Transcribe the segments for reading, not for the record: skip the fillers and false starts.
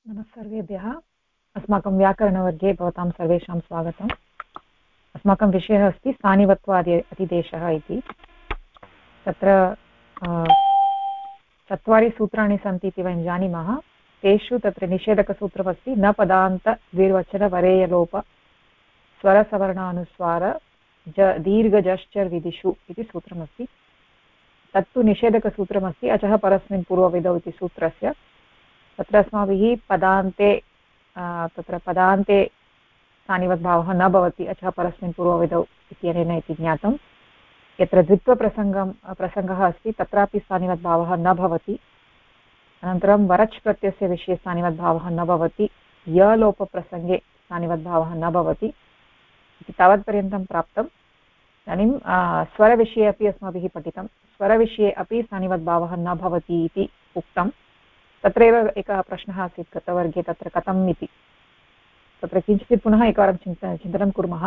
नमस्सर्वेभ्यः। अस्माकं व्याकरणवर्गे भवतां सर्वेषां स्वागतम्। अस्माकं विषयः अस्ति स्थानिवत्वादि अतिदेशः इति। तत्र 4 सूत्राणि सन्ति इति वयं जानीमः। तेषु तत्र निषेधकसूत्रमस्ति न पदान्त द्विर्वचनवरेयलोप स्वरसवर्णानुस्वार दीर्घजश्चर् विधिषु इति सूत्रमस्ति। तत्तु निषेधकसूत्रमस्ति अचः परस्मिन् पूर्वविधौ इति सूत्रस्य। तत्र अस्माभिः पदान्ते तत्र पदान्ते स्थानिवद्भावः न भवति अचः परस्मिन् पूर्वविधौ इत्यनेन इति ज्ञातं। यत्र प्रसङ्गः अस्ति तत्रापि स्थानिवद्भावः न भवति। अनन्तरं वरच् प्रत्ययस्य विषये स्थानिवद्भावः न भवति। यलोपप्रसङ्गे स्थानिवद्भावः न भवति इति तावत्पर्यन्तं प्राप्तम्। इदानीं स्वरविषये अपि अस्माभिः पठितं। स्वरविषये अपि स्थानिवद्भावः न भवति इति उक्तं। तत्रैव एकः प्रश्नः आसीत् गतवर्गे, तत्र कथम् इति। तत्र किञ्चित् पुनः एकवारं चिन्तनं कुर्मः।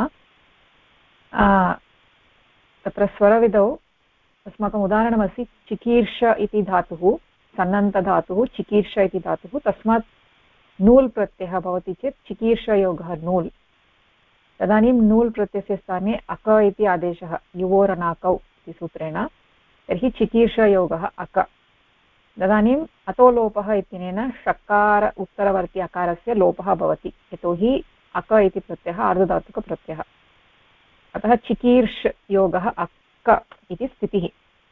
तत्र स्वरविधौ अस्माकम् उदाहरणमस्ति चिकीर्ष इति धातुः, सन्नन्तधातुः चिकीर्ष इति धातुः, तस्मात् नूल् प्रत्ययः भवति चेत् चिकीर्षयोगः नूल्। तदानीं नूल् प्रत्ययस्य स्थाने अक इति आदेशः युवोरनाकौ इति सूत्रेण, तर्हि चिकीर्षयोगः अक। तदानीम् अतो लोपः इत्यनेन षकार उत्तरवर्ति अकारस्य लोपः भवति, यतोहि अक इति प्रत्ययः आर्धधातुकप्रत्ययः। अतः चिकीर्ष योगः अक इति स्थितिः।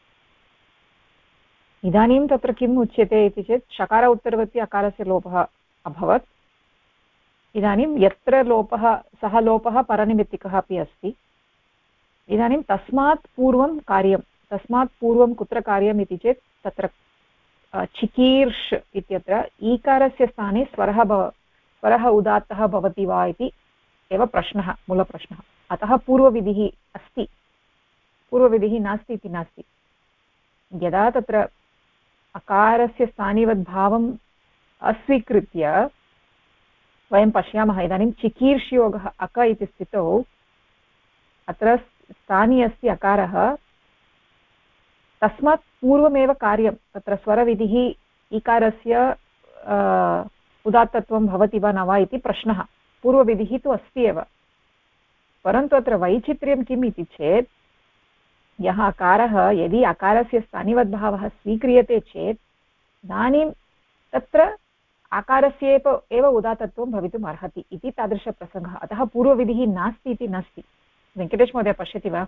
इदानीं तत्र किम् उच्यते इति चेत् षकार उत्तरवर्ति अकारस्य लोपः अभवत्। इदानीं यत्र लोपः, सः लोपः परनिमित्तिकः अपि अस्ति। इदानीं तस्मात् पूर्वं कार्यं, तस्मात् पूर्वं कुत्र कार्यम् इति चेत् तत्र चिकीर्ष इत्यत्र ईकारस्य स्थाने स्वरः उदात्तः भवति वा इति एव प्रश्नः, मूलप्रश्नः। अतः पूर्वविधिः अस्ति, पूर्वविधिः नास्ति इति नास्ति। यदा तत्र अकारस्य स्थानिवद्भावम् अस्वीकृत्य वयं पश्यामः, इदानीं चिकीर्षयोगः अक इति स्थितौ अत्र स्थानी अस्ति अकारः, तस्मात् पूर्वमेव कार्यं, तत्र स्वरविधिः ईकारस्य उदात्तत्वं भवति वा न वा इति प्रश्नः। पूर्वविधिः तु अस्ति एव, परन्तु अत्र वैचित्र्यं किम् इति चेत् यः अकारः, यदि अकारस्य स्थानिवद्भावः स्वीक्रियते चेत् इदानीं तत्र आकारस्य एव उदात्तत्वं भवितुम् अर्हति इति तादृशप्रसङ्गः। अतः पूर्वविधिः नास्ति इति नास्ति। वेङ्कटेश महोदय पश्यति वा?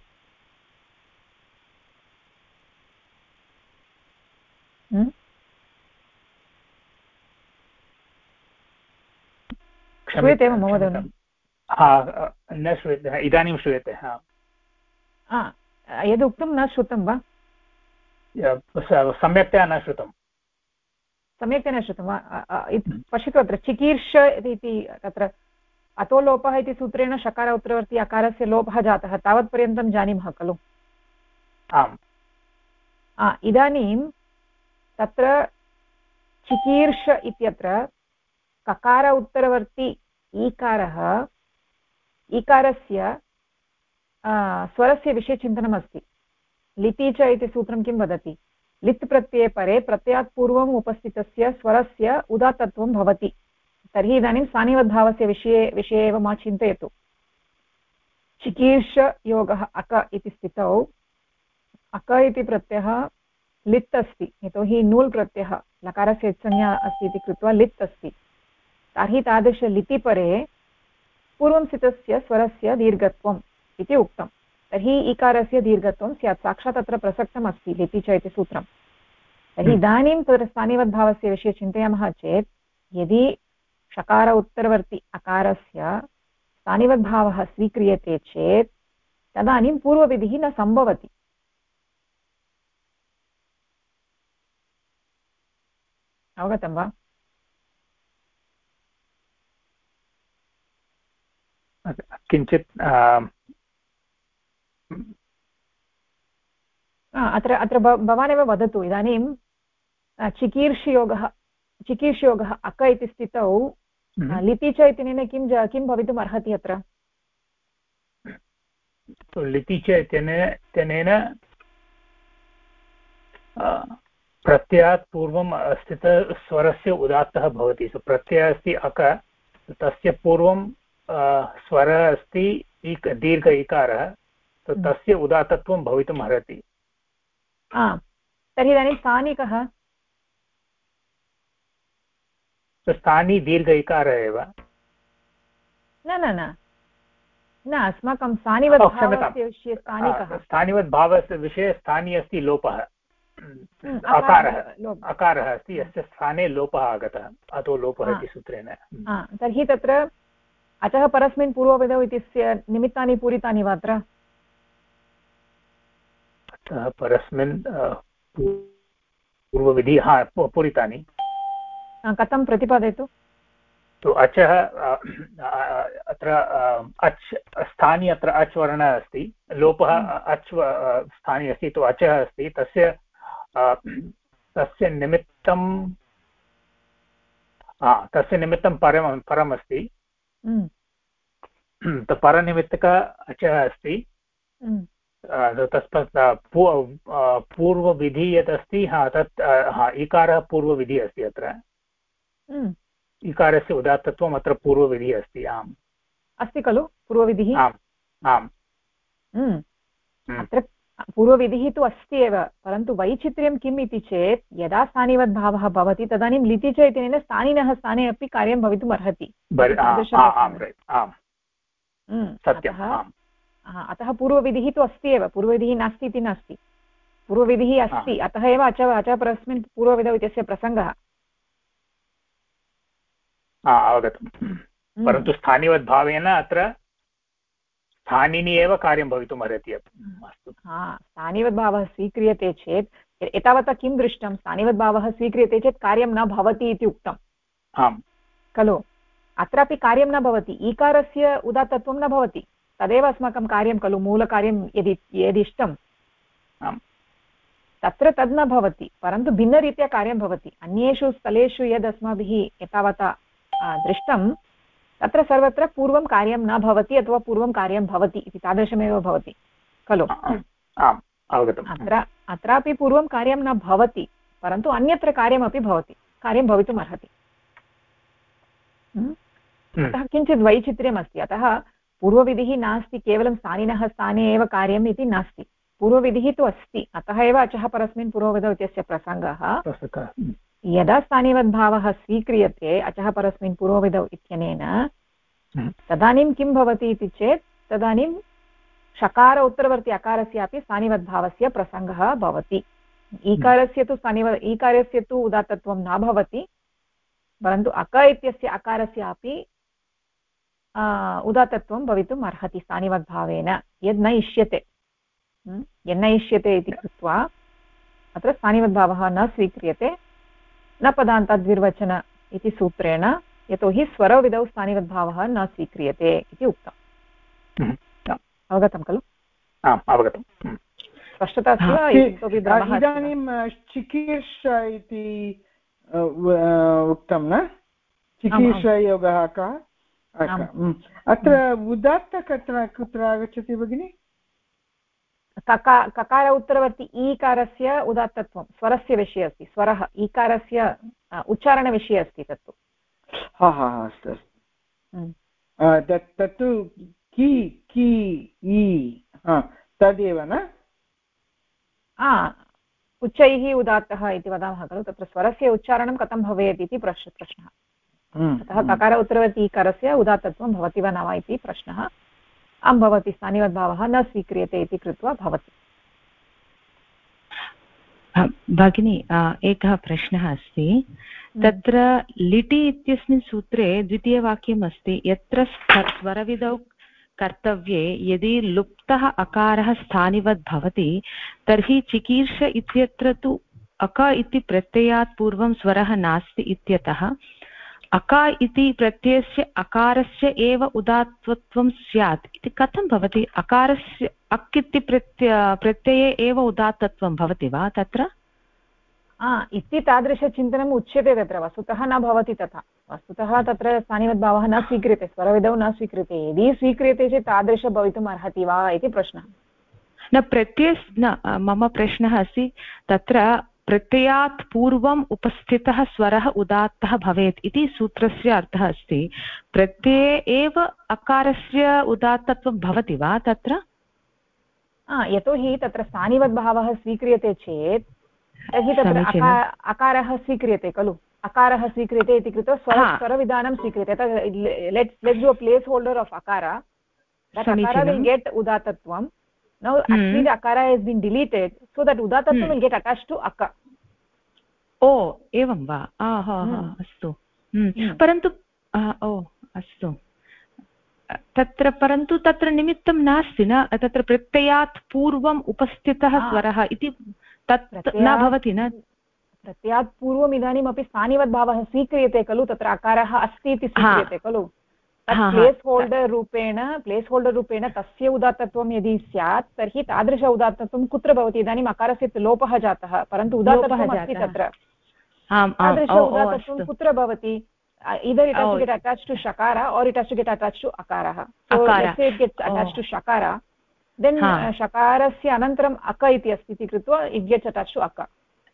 श्रूयते वा महोदय? न श्रूयते, इदानीं श्रूयते। यदुक्तं न श्रुतं वा? सम्यक्तया न श्रुतं। सम्यक्तया न श्रुतं वा? पश्यतु, अत्र चिकीर्ष इति तत्र अतो लोपः इति सूत्रेण षकार उत्तरवर्ति अकारस्य लोपः जातः, तावत्पर्यन्तं जानीमः खलु? आम्। इदानीं तत्र चिकीर्ष इत्यत्र ककार उत्तरवर्ति ईकारः, ईकारस्य स्वरस्य विषये चिन्तनमस्ति। लिति च इति सूत्रं किं वदति? लित् प्रत्यये परे प्रत्ययात् पूर्वम् उपस्थितस्य स्वरस्य उदात्तत्वं भवति। तर्हि इदानीं स्थानिवद्भावस्य विषये एव मा चिन्तयतु। चिकीर्षयोगः अक इति स्थितौ अक इति प्रत्ययः लित् अस्ति, यतोहि नूल् प्रत्ययः लकारस्य संज्ञा अस्ति इति कृत्वा लित् अस्ति। तर्हि तादृशलिति परे पूर्वं स्थितस्य स्वरस्य दीर्घत्वम् इति उक्तं। तर्हि ईकारस्य दीर्घत्वं स्यात्, साक्षात् अत्र प्रसक्तम् अस्ति लिति च इति सूत्रं। तर्हि इदानीं तत्र स्थानिवद्भावस्य विषये चिन्तयामः चेत् यदि षकार उत्तरवर्ति अकारस्य स्थानिवद्भावः स्वीक्रियते चेत् तदानीं पूर्वविधिः न सम्भवति। अवगतं वा? किञ्चित् अत्र भवानेव वदतु। इदानीं चिकीर्षयोगः अक इति स्थितौ लिति च इत्यनेन किं भवितुम् अर्हति? अत्र लिति च इत्यनेन प्रत्ययात् पूर्वं स्थितस्वरस्य उदात्तः भवति. सो प्रत्ययः अस्ति अक, तस्य पूर्वं स्वरः अस्ति दीर्घ इकारः, तस्य उदात्तत्वं भवितुम् अर्हति. तर्हि इदानीं स्थानिकः, स्थानी दीर्घ इकारः एव. न न न न अस्माकं स्थानिवद्भावस्य विषये स्थानिकः, स्थानिवद्भावस्य विषये स्थानी अस्ति लोपः, अकारः अस्ति, यस्य स्थाने लोपः आगतः, अतो लोपः इति सूत्रेण. तर्हि तत्र अचः परस्मिन् पूर्वविधौ इत्यस्य निमित्तानि पूरितानि वा अत्र? अतः परस्मिन् पूर्वविधि पूरितानि. कथं प्रतिपादयतु? तु अचः अत्र अच् स्थानी, अत्र अच् वर्णः अस्ति, लोपः अच् स्थानी अस्ति, तु अचः अस्ति, तस्य निमित्तं परम् अस्ति, परनिमित्तक अचः अस्ति. तस्मात् पूर्वविधि यत् अस्ति, तत् इकारः पूर्वविधिः अस्ति. अत्र इकारस्य उदात्तत्वम् अत्र पूर्वविधिः अस्ति. आम् अस्ति खलु पूर्वविधिः? आम् आम्. अत्र पूर्वविधिः तु अस्ति एव, परन्तु वैचित्र्यं किम् इति चेत् यदा स्थानिवद्भावः भवति तदानीं लिटि च इत्यनेन स्थानिनः स्थाने अपि कार्यं भवितुम् अर्हति. अतः पूर्वविधिः तु अस्ति एव, पूर्वविधिः नास्ति इति नास्ति, पूर्वविधिः अस्ति, अतः एव अचः परस्मिन् पूर्वविधौ इत्यस्य प्रसङ्गः. अवगतम्. परन्तु स्थानिवद्भावेन अत्र स्थानिनि एव कार्यं भवितुम् अर्हति. अस्तु, स्थानिवद्भावः स्वीक्रियते चेत् एतावता किं दृष्टं? स्थानिवद्भावः स्वीक्रियते चेत् कार्यं न भवति इति उक्तम्. आम् खलु? अत्रापि कार्यं न भवति, ईकारस्य उदात्तत्वं न भवति, तदेव अस्माकं कार्यं खलु, मूलकार्यं यदिष्टं तत्र तद् न भवति, परन्तु भिन्नरीत्या कार्यं भवति. अन्येषु स्थलेषु यद् अस्माभिः एतावता दृष्टं तत्र सर्वत्र पूर्वं कार्यं न भवति अथवा पूर्वं कार्यं भवति इति तादृशमेव भवति खलु? अत्रापि पूर्वं कार्यं न भवति, परन्तु अन्यत्र कार्यमपि भवति, कार्यं भवितुम् अर्हति. अतः किञ्चित् वैचित्र्यमस्ति. अतः पूर्वविधिः नास्ति, केवलं स्थानिनः स्थाने एव कार्यम् इति नास्ति, पूर्वविधिः तु अस्ति. अतः एव अचः परस्मिन् पूर्वविधौ इत्यस्य प्रसङ्गः. यदा स्थानिवद्भावः स्वीक्रियते अचः परस्मिन् पूर्वविधौ इत्यनेन, तदानीं किं भवति इति चेत् तदानीं षकार उत्तरवर्ति अकारस्यापि स्थानिवद्भावस्य प्रसङ्गः भवति. ईकारस्य तु उदात्तत्वं न भवति, परन्तु अक इत्यस्य अकारस्यापि उदात्तत्वं भवितुम् अर्हति स्थानिवद्भावेन, यद् न इष्यते. यन्न इष्यते इति कृत्वा अत्र स्थानिवद्भावः न स्वीक्रियते, न पदान्ताद्विर्वचन इति सूत्रेण, यतोहि स्वरविधौ स्थानिवद्भावः न स्वीक्रियते इति उक्तम्. अवगतं खलु? अवगतं. स्पष्टता अस्ति वा? इदानीं चिकीर्ष इति उक्तं न? चिकीर्षयोगः कः? अत्र उदात्त कुत्र आगच्छति भगिनि? ककार उत्तरवर्ति ईकारस्य उदात्तत्वं स्वरस्य विषये अस्ति. स्वरः ईकारस्य उच्चारणविषये अस्ति तत्तु. अस्तु अस्तु. तत्तु कि कि इ तदेव न? उच्चैः उदात्तः इति वदामः खलु, तत्र स्वरस्य उच्चारणं कथं भवेत् इति प्रश्नः. अतः ककार उत्तरवर्ति ईकारस्य उदात्तत्वं भवति वा न वा इति प्रश्नः. आं भवति, स्थानिवद्भावः न स्वीक्रियते इति कृत्वा भवति. भगिनी, एकः प्रश्नः अस्ति. तत्र लिटि इत्यस्मिन् सूत्रे द्वितीयवाक्यम् अस्ति, यत्र स्वरविधौ कर्तव्ये यदि लुप्तः अकारः स्थानिवद् भवति तर्हि चिकीर्ष इत्यत्र तु अक इति प्रत्ययात् पूर्वं स्वरः नास्ति इत्यतः अका इति प्रत्ययस्य अकारस्य एव उदात्तत्वं स्यात् इति कथं भवति? अकारस्य अक् इति प्रत्यये एव उदात्तत्वं भवति वा तत्र? इति तादृशचिन्तनम् उच्यते तत्र, वस्तुतः न भवति तथा. वस्तुतः तत्र स्थानिवद्भावः न स्वीक्रियते, स्वरविधौ न स्वीक्रियते. यदि स्वीक्रियते चेत् तादृश भवितुम् अर्हति वा इति प्रश्नः. न मम प्रश्नः अस्ति, तत्र प्रत्ययात् पूर्वम् उपस्थितः स्वरः उदात्तः भवेत् इति सूत्रस्य अर्थः अस्ति। प्रत्यये एव अकारस्य उदात्तत्वं भवति वा तत्र? यतोहि तत्र स्थानिवद्भावः स्वीक्रियते चेत् तर्हि तत्र अकारः स्वीक्रियते खलु, अकारः स्वीक्रियते इति कृत्वा स्वरविधानं स्वीक्रियते। Let's do a place holder of अकार, that akara will get udatatvam. Now actually the akara has been deleted, so that udatatvam will get attached to akka. ओ एवं वा? अस्तु, परन्तु अस्तु, तत्र परन्तु तत्र निमित्तं नास्ति न, तत्र प्रत्ययात् पूर्वम् उपस्थितः स्वरः इति तत् न भवति न? प्रत्ययात् पूर्वम् इदानीमपि स्थानिवद्भावः स्वीक्रियते खलु, तत्र अकारः अस्ति इति स्वीक्रियते खलु, प्लेस् होल्डर् रूपेण तस्य उदात्तत्वं यदि स्यात् तर्हि तादृश उदात्तत्वं कुत्र भवति? इदानीम् अकारस्य लोपः जातः, परन्तु उदात्तत्वम् अस्ति तत्र, तादृश उदात्तत्वं कुत्र भवति? either it has to get attached to shakara or it has to get attached to akarah. So let's say it gets attached to shakara, then shakarasya anantaram akka iti asti iti krutva it gets attached to akka.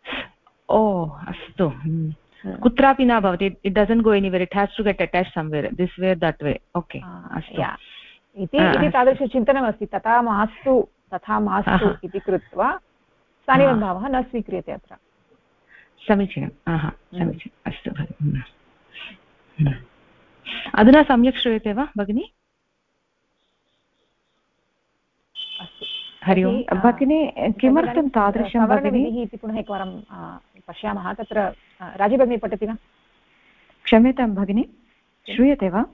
Astu. Kutrapi na bhavati, it doesn't go anywhere, it has to get attached somewhere, this way, that way. Okay. Astu. Yeah. iti तादृश चिन्तनम् अस्ति, तथा मास्तु इति कृत्वा स्थानिवद्भावः न स्वीक्रियते अत्र. समीचीनम्. समीचीनम्. अस्तु. अधुना सम्यक् श्रूयते वा भगिनी? हरि ओम् भगिनी, किमर्थं तादृशं भगिनी इति पुनः एकवारं पश्यामः. तत्र राजी भगिनी पठति वा? क्षम्यतां भगिनी, श्रूयते वा?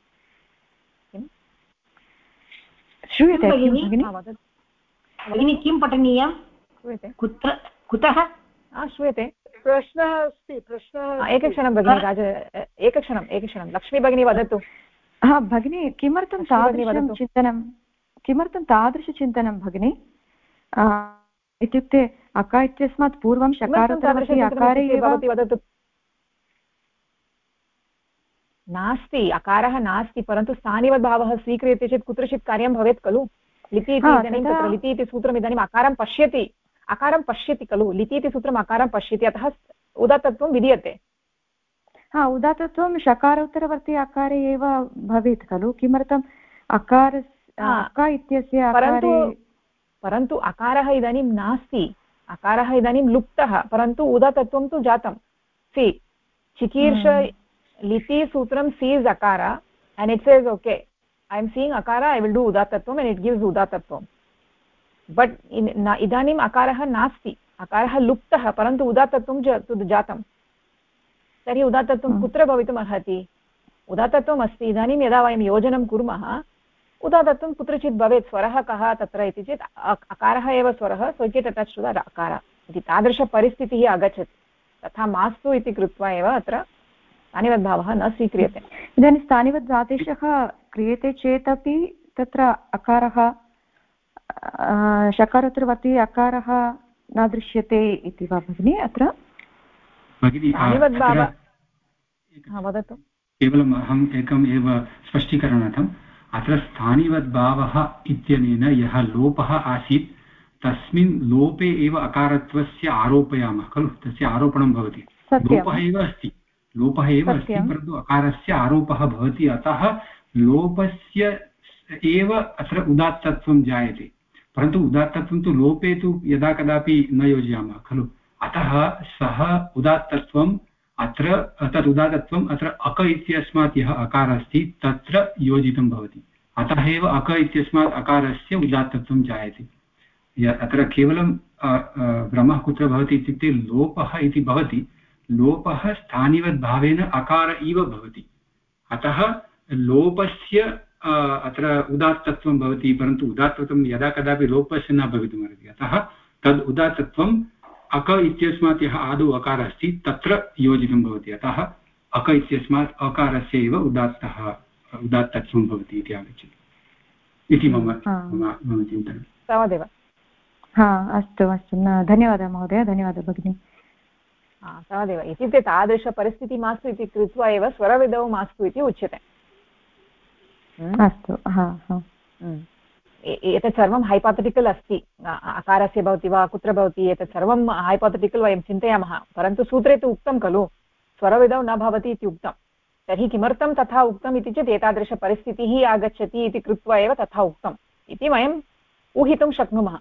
श्रूयते भगिनी, किं पठनीयं? श्रूयते? कुतः? श्रूयते. प्रश्नः अस्ति, प्रश्नः. एकक्षणं भगिनी, एकक्षणं लक्ष्मी भगिनी वदतु. भगिनी, किमर्थं तादृशचिन्तनं भगिनी? इत्युक्ते अक इत्यस्मात् पूर्वं शकारोत्तरवर्ति अकारे एव वदतु. नास्ति, अकारः नास्ति, परन्तु स्थानिवद्भावः स्वीक्रियते चेत् कुत्रचित् कार्यं भवेत् खलु. लिपि इति इदानीं तत्र लिपि इति सूत्रम् इदानीम् अकारं पश्यति खलु, लिपि इति सूत्रम् अकारं पश्यति, अतः उदात्तत्वं विधीयते. उदात्तत्वं शकारोत्तरवर्ति अकारे एव भवेत् खलु, किमर्थम् अकार इत्यस्य परन्तु अकारः इदानीं नास्ति, अकारः इदानीं लुप्तः, परन्तु उदात्तत्वं तु जातं. सी चिकीर्ष लिपि सूत्रं सीस् akara and it says okay, I am seeing akara, I will do udatatvam and it gives udatatvam. But idanim akarah nasti, akarah luptah, parantu udatatvam jatam. Tari udatatvam kutra bhavitum arhati? Udatatvam asti, idanim yada vayam yojanam kurmah, udatatvam kutrachit bhavet swarah kaha tatra iti chet akarah eva swarah, so it gets attached to the akara. Iti tadrisha paristitihi agachat. Tatha mastu iti krutva eva atra स्थानिवद्भावः न स्वीक्रियते. इदानीं स्थानिवद्आदेशः क्रियते चेदपि तत्र अकारः शकारोत्तरवर्ति अकारः न दृश्यते इति वा भगिनि? अत्र वदतु. केवलम् अहम् एकम् एव स्पष्टीकरणार्थम्, अत्र स्थानिवद्भावः इत्यनेन यः लोपः आसीत् तस्मिन् लोपे एव अकारत्वस्य आरोपयामः खलु, तस्य आरोपणं भवति. लोपः एव अस्ति परन्तु अकारस्य आरोपः भवति, अतः लोपस्य एव अत्र उदात्तत्वं जायते. परन्तु उदात्तत्वं तु लोपे तु यदा कदापि न योजयामः खलु, अतः सः उदात्तत्वम् अत्र तद् उदात्तत्वम् अत्र अक इत्यस्मात् यः अकारः अस्ति तत्र योजितं भवति, अतः एव अक इत्यस्मात् अकारस्य उदात्तत्वं जायते. अत्र केवलं भ्रमः कुत्र भवति इत्युक्ते लोपः इति भवति, लोपः स्थानिवद्भावेन अकार इव भवति, अतः लोपस्य अत्र उदात्तत्वं भवति, परन्तु उदात्तत्वं यदा कदापि लोपस्य न भवितुमर्हति, अतः तद् उदात्तत्वम् अक इत्यस्मात् यः आदौ अकारः अस्ति तत्र योजितं भवति, अतः अक इत्यस्मात् अकारस्य एव उदात्तत्वं भवति इति आगच्छति इति मम चिन्तनं. तावदेव. अस्तु अस्तु, धन्यवादः महोदय, धन्यवादः भगिनी. तावदेव, इत्युक्ते तादृशपरिस्थितिः मास्तु इति कृत्वा एव स्वरविधौ मास्तु इति उच्यते. अस्तु. एतत् सर्वं हैपोथेटिकल् अस्ति, अकारस्य भवति वा कुत्र भवति एतत् सर्वं हैपोथेटिकल् वयं चिन्तयामः, परन्तु सूत्रे तु उक्तं खलु स्वरविधौ न भवति इति उक्तं। तर्हि किमर्थं तथा उक्तम् इति चेत् एतादृशपरिस्थितिः आगच्छति इति कृत्वा एव तथा उक्तम् इति वयम् ऊहितुं शक्नुमः।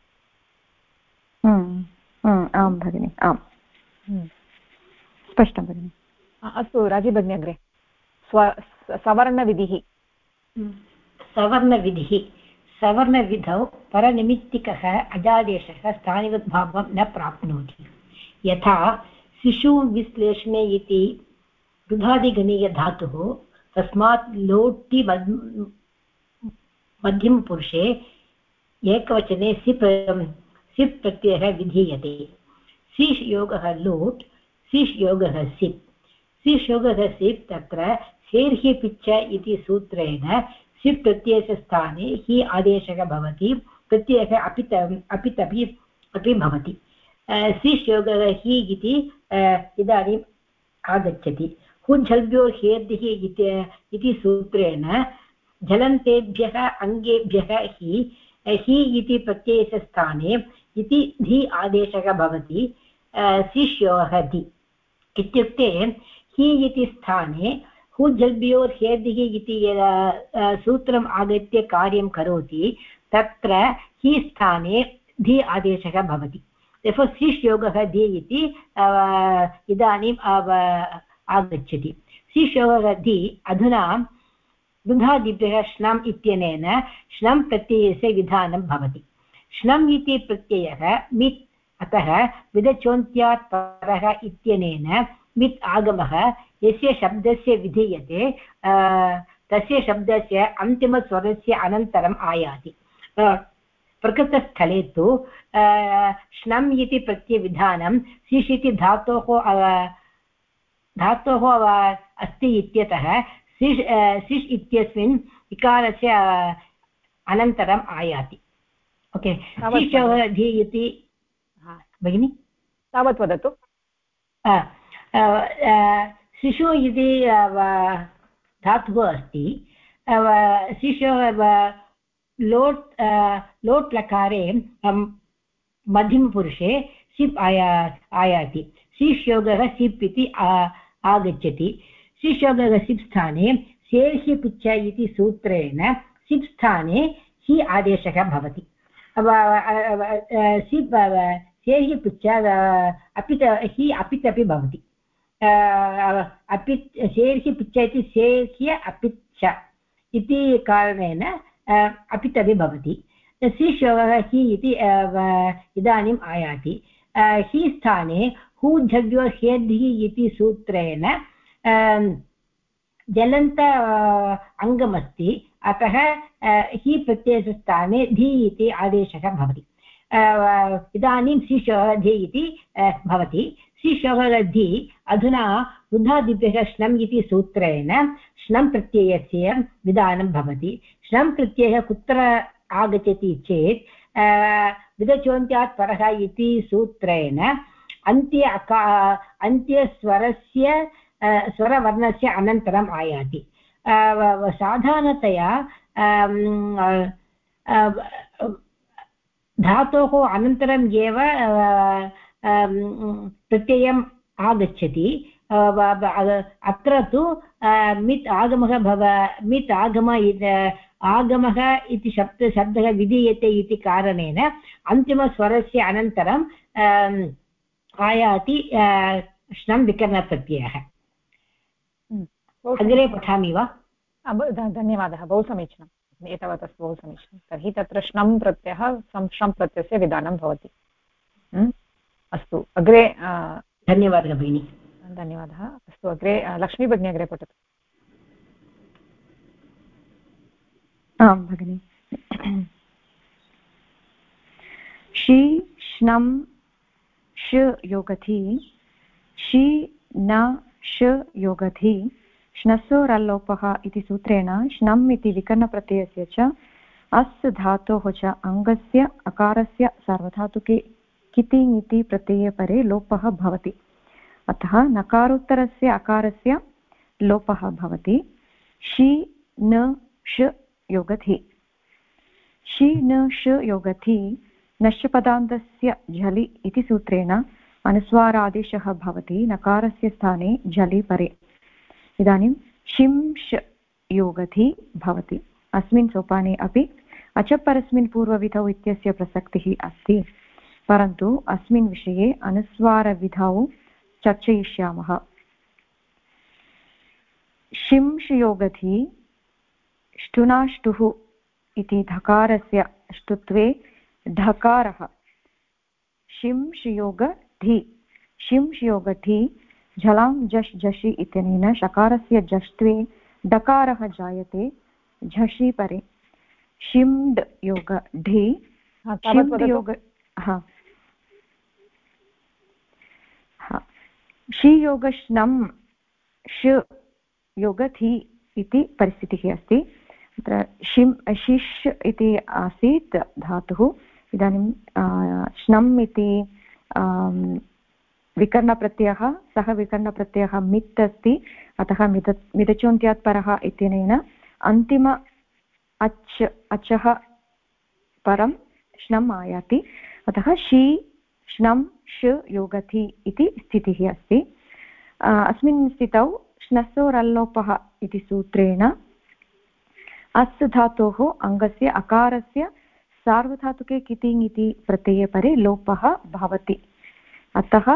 आं भगिनि, आम् स्पष्टं भगिनि। अस्तु राजी भगिनी अग्रे। सवर्णविधिः। सवर्णविधिः सवर्णविधौ परनिमित्तिकः अजादेशः स्थानिवद्भावं न प्राप्नोति। यथा शिशुविश्लेषणे इति वृद्धादिगणीयधातुः, तस्मात् लोटि मध्यमपुरुषे एकवचने सिप् प्रत्ययः विधीयते। सिष् योगः लोट्, सिष् योगः सिप्। सिष् योगः सिप् तत्र सेर्हि पिच्च इति सूत्रेण सिप् प्रत्ययस्य स्थाने हि आदेशः भवति, प्रत्ययः अपित् अपि भवति। सिष् योगः हि इति इदानीम् आगच्छति। हुञ्झल्भ्यो हेर्दिः इति सूत्रेण झलन्तेभ्यः अङ्गेभ्यः हि इति प्रत्ययस्य स्थाने इति धि आदेशः भवति। सिष् योगः धि इत्युक्ते हि इति स्थाने हुजल्भ्योर् हेर्दिः इति सूत्रम् आगत्य कार्यं करोति, तत्र हि स्थाने धि आदेशः भवति। therefore सिष् योगः धि इति इदानीम् आगच्छति। सिष् योगः धि अधुना वृद्धादिभ्यः श्नम् इत्यनेन श्नम् प्रत्ययस्य विधानं भवति। श्नम् इति प्रत्ययः मित्, अतः विदचोन्त्यात् परः इत्यनेन मित् आगमः यस्य शब्दस्य विधीयते तस्य शब्दस्य अन्तिमस्वरस्य अनन्तरम् आयाति। प्रकृतस्थले तु श्नम् इति प्रत्ययविधानं सिष् इति धातोः अस्ति इत्यतः सिष् इत्यस्मिन् इकारस्य अनन्तरम् आयाति। ओके, सिष् इति भगिनि तावत् वदतु। शिशु इति धातुः अस्ति। शिशोः लोट् लकारे मध्यमपुरुषे सिप् आयाति। सिष् योगः सिप् इति आगच्छति। सिष् योगः सिप् स्थाने सेर्हि पिच्च इति सूत्रेण सिप् स्थाने हि आदेशः भवति। सिप् सेर्हि पिच्च अपित् हि अपित् अपि भवति। अपित् सेर्हि पिच्च इति सेर्ह्य अपिच्च इति कारणेन अपित् अपि भवति। सिष् योगः हि इति इदानीम् आयाति। हि स्थाने हु झव्यो हेर्धिः इति सूत्रेण जलन्त अङ्गमस्ति, अतः हि प्रत्ययस्य स्थाने धि इति आदेशः भवति। इदानीं सिष् योगः धि इति भवति। सिष् योगः धि अधुना वृद्धादिभ्यः श्नम् इति सूत्रेण श्नम् प्रत्ययस्य विधानं भवति। श्नम् प्रत्ययः कुत्र आगच्छति चेत् विदचोन्त्यात् परः इति सूत्रेण अन्त्यस्वरस्य स्वरवर्णस्य अनन्तरम् आयाति। साधारणतया धातोः अनन्तरम् एव प्रत्ययम् आगच्छति। अत्र तु मित् आगमः इति शब्दः विधीयते इति कारणेन अन्तिमस्वरस्य अनन्तरं आयाति श्नम् विकरणप्रत्ययः। अग्रे पठामि वा? धन्यवादः, बहु समीचीनम्। एतावत् अस्तु, बहु समीचीनं। तर्हि तत्र श्नम् प्रत्ययः संश्रम् प्रत्ययस्य विधानं भवति। अस्तु, अग्रे। धन्यवादः भगिनि। धन्यवादः। अस्तु, अग्रे लक्ष्मी भगिनी अग्रे पठतु। आं भगिनि। षि श्नम् श योगधि, षि न श योगधि, श्नसोरल्लोपः इति सूत्रेण श्नम् इति विकरणप्रत्ययस्य च अस् धातोः च अङ्गस्य अकारस्य सार्वधातुके किति इति प्रत्यये परे लोपः भवति। अतः नकारोत्तरस्य अकारस्य लोपः भवति। षि न श योगधि। शि न श योगति नश्यपदान्तस्य झलि इति सूत्रेण अनुस्वारादेशः भवति नकारस्य स्थाने झलि परे। इदानीं शिंश योगति भवति। अस्मिन् सोपाने अपि अचपरस्मिन् पूर्वविधौ इत्यस्य प्रसक्तिः अस्ति, परन्तु अस्मिन् विषये अनुस्वारविधौ चर्चयिष्यामः। शिंश योगधि ष्टुनाष्टुः इति धकारस्य ष्टुत्वे ढकारः शिंशयोगधि शिंशयोगधि झलां झष् झषि इत्यनेन शकारस्य झष्ट्वे डकारः जायते झषि परे। शिम्ड योग ढि शिम्ड योग शि योग श्नम् श योगधि इति परिस्थितिः अस्ति। अत्र शिश् इति आसीत् धातुः, इदानीं श्नम् इति विकर्णप्रत्ययः, सः विकर्णप्रत्ययः मित् अस्ति, अतः मिदचोन्त्यात् परः इत्यनेन अन्तिम अचः परं श्नम् आयाति, अतः शि श्नम् श योगति इति स्थितिः अस्ति। अस्मिन् स्थितौ श्नसोरल्लोपः इति सूत्रेण अस् धातोः अङ्गस्य अकारस्य सार्वधातुके कितिङ् इति प्रत्यये परे लोपः भवति। अतः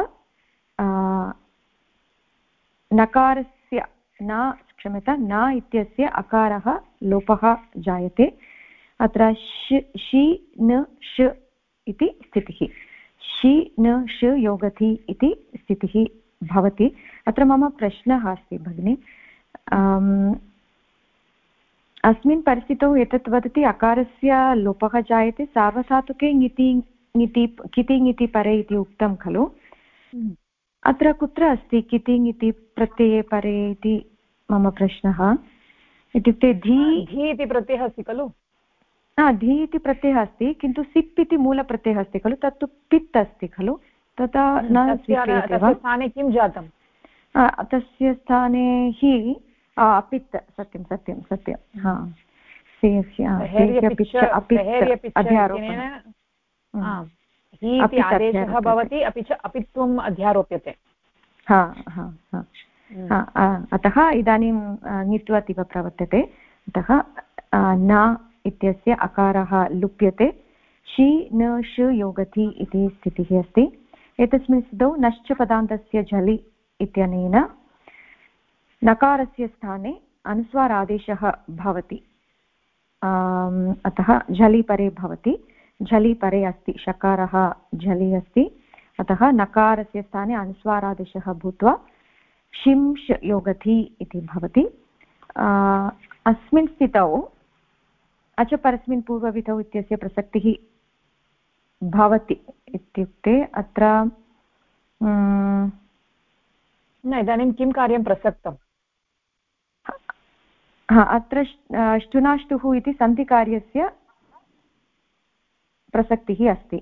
नकारस्य न इत्यस्य अकारः लोपः जायते। अत्र शि न श इति स्थितिः, शि न श योगति इति स्थितिः भवति। अत्र मम प्रश्नः अस्ति भगिनि, अस्मिन् परिस्थितौ एतत् वदति अकारस्य लोपः जायते सार्वधातुके कितिङ् इति परे इति उक्तं खलु। अत्र कुत्र अस्ति कितिङ् इति प्रत्यये परे इति मम प्रश्नः। इत्युक्ते धी इति प्रत्ययः अस्ति खलु। धी इति प्रत्ययः अस्ति, किन्तु सिप् इति मूलप्रत्ययः अस्ति खलु, तत्तु पित् अस्ति खलु, तथा न स्वीक्रियते वा? स्थाने किं जातं? तस्य स्थाने हि अपित्, सत्यं सत्यं सत्यं, हा आदेशः भवति, अपि च अपित्वम् अध्यारोप्यते। अतः इदानीं ङित्वत् इव प्रवर्तते, अतः न इत्यस्य अकारः लुप्यते, शि न श योगति इति स्थितिः अस्ति। एतस्मिन् स्थितौ नश्च पदान्तस्य झलि इत्यनेन नकारस्य स्थाने अनुस्वारादेशः भवति, अतः झलि परे भवति। झलि परे अस्ति, शकारः झलि अस्ति, अतः नकारस्य स्थाने अनुस्वारादेशः भूत्वा शिंश योगति इति भवति। अस्मिन् स्थितौ अच परस्मिन् पूर्वविधौ इत्यस्य प्रसक्तिः भवति, इत्युक्ते अत्र न इदानीं किं कार्यं प्रसक्तम्? अत्र ष्टुनाष्टुः इति सन्धिकार्यस्य प्रसक्तिः अस्ति।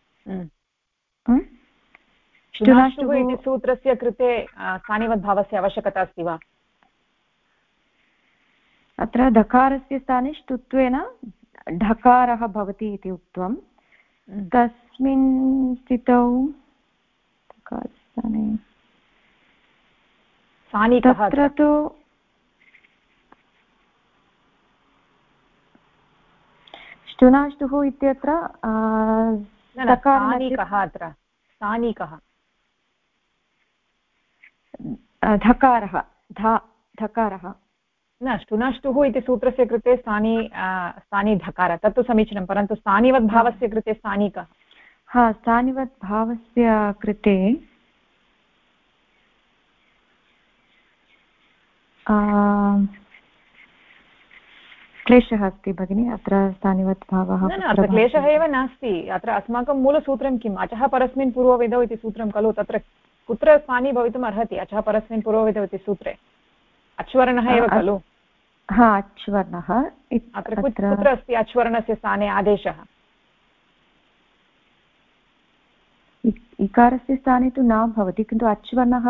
ष्टुनाष्टुः इति सूत्रस्य कृते स्थानिवद्भावस्य आवश्यकता अस्ति वा? अत्र धकारस्य स्थाने ष्टुत्वेन ढकारः भवति इति उक्तम्। तस्मिन् स्थितौ तत्र तु ष्टुनाष्टुः इत्यत्र धकारः न, ष्टुनाष्टुः इति सूत्रस्य कृते स्थानी धकार, तत्तु समीचीनं, परन्तु स्थानिवद्भावस्य कृते स्थानी कः? स्थानिवद्भावस्य कृते क्लेशः अस्ति भगिनि, अत्र स्थानिवद्भावः। अत्र क्लेशः एव नास्ति, अत्र अस्माकं मूलसूत्रं किम्? अचः परस्मिन् पूर्वविधौ इति सूत्रं खलु, तत्र कुत्र स्थानी भवितुम् अर्हति? अचः परस्मिन् पूर्वविधौ इति सूत्रे अच्वर्णः एव खलु। अच्वर्णः अत्र कुत्र अस्ति अच्वर्णस्य स्थाने आदेशः? इकारस्य स्थाने तु न भवति, किन्तु अच्वर्णः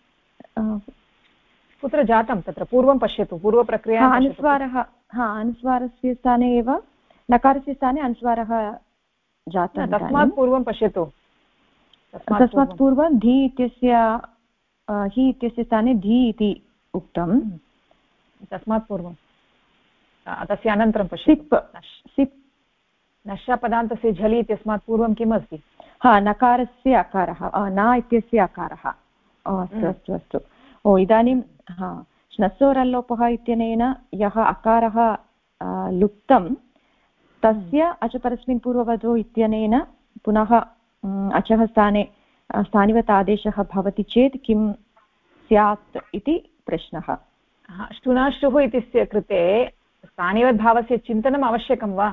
कुत्र जातं? तत्र पूर्वं पश्यतु, पूर्वप्रक्रिया अनुस्वारस्य स्थाने एव नकारस्य स्थाने अनुस्वारः जातः। तस्मात् पूर्वं पश्यतु, तस्मात् पूर्वं धी इत्यस्य हि इत्यस्य स्थाने धी इति उक्तं। तस्मात् पूर्वं तस्य अनन्तरं पश्यतु, सिप् नश्यपदान्तस्य झलि इत्यस्मात् पूर्वं किम् अस्ति? नकारस्य अकारः, न इत्यस्य अकारः। अस्तु अस्तु अस्तु। इदानीं श्नसोरल्लोपः इत्यनेन यः अकारः लुप्तं तस्य अचपरस्मिन् पूर्ववधौ इत्यनेन पुनः अचः स्थाने स्थानिवत् आदेशः भवति चेत् किं स्यात् इति प्रश्नः। ष्टुनाष्टुः इत्यस्य कृते स्थानिवद्भावस्य चिन्तनम् आवश्यकं वा?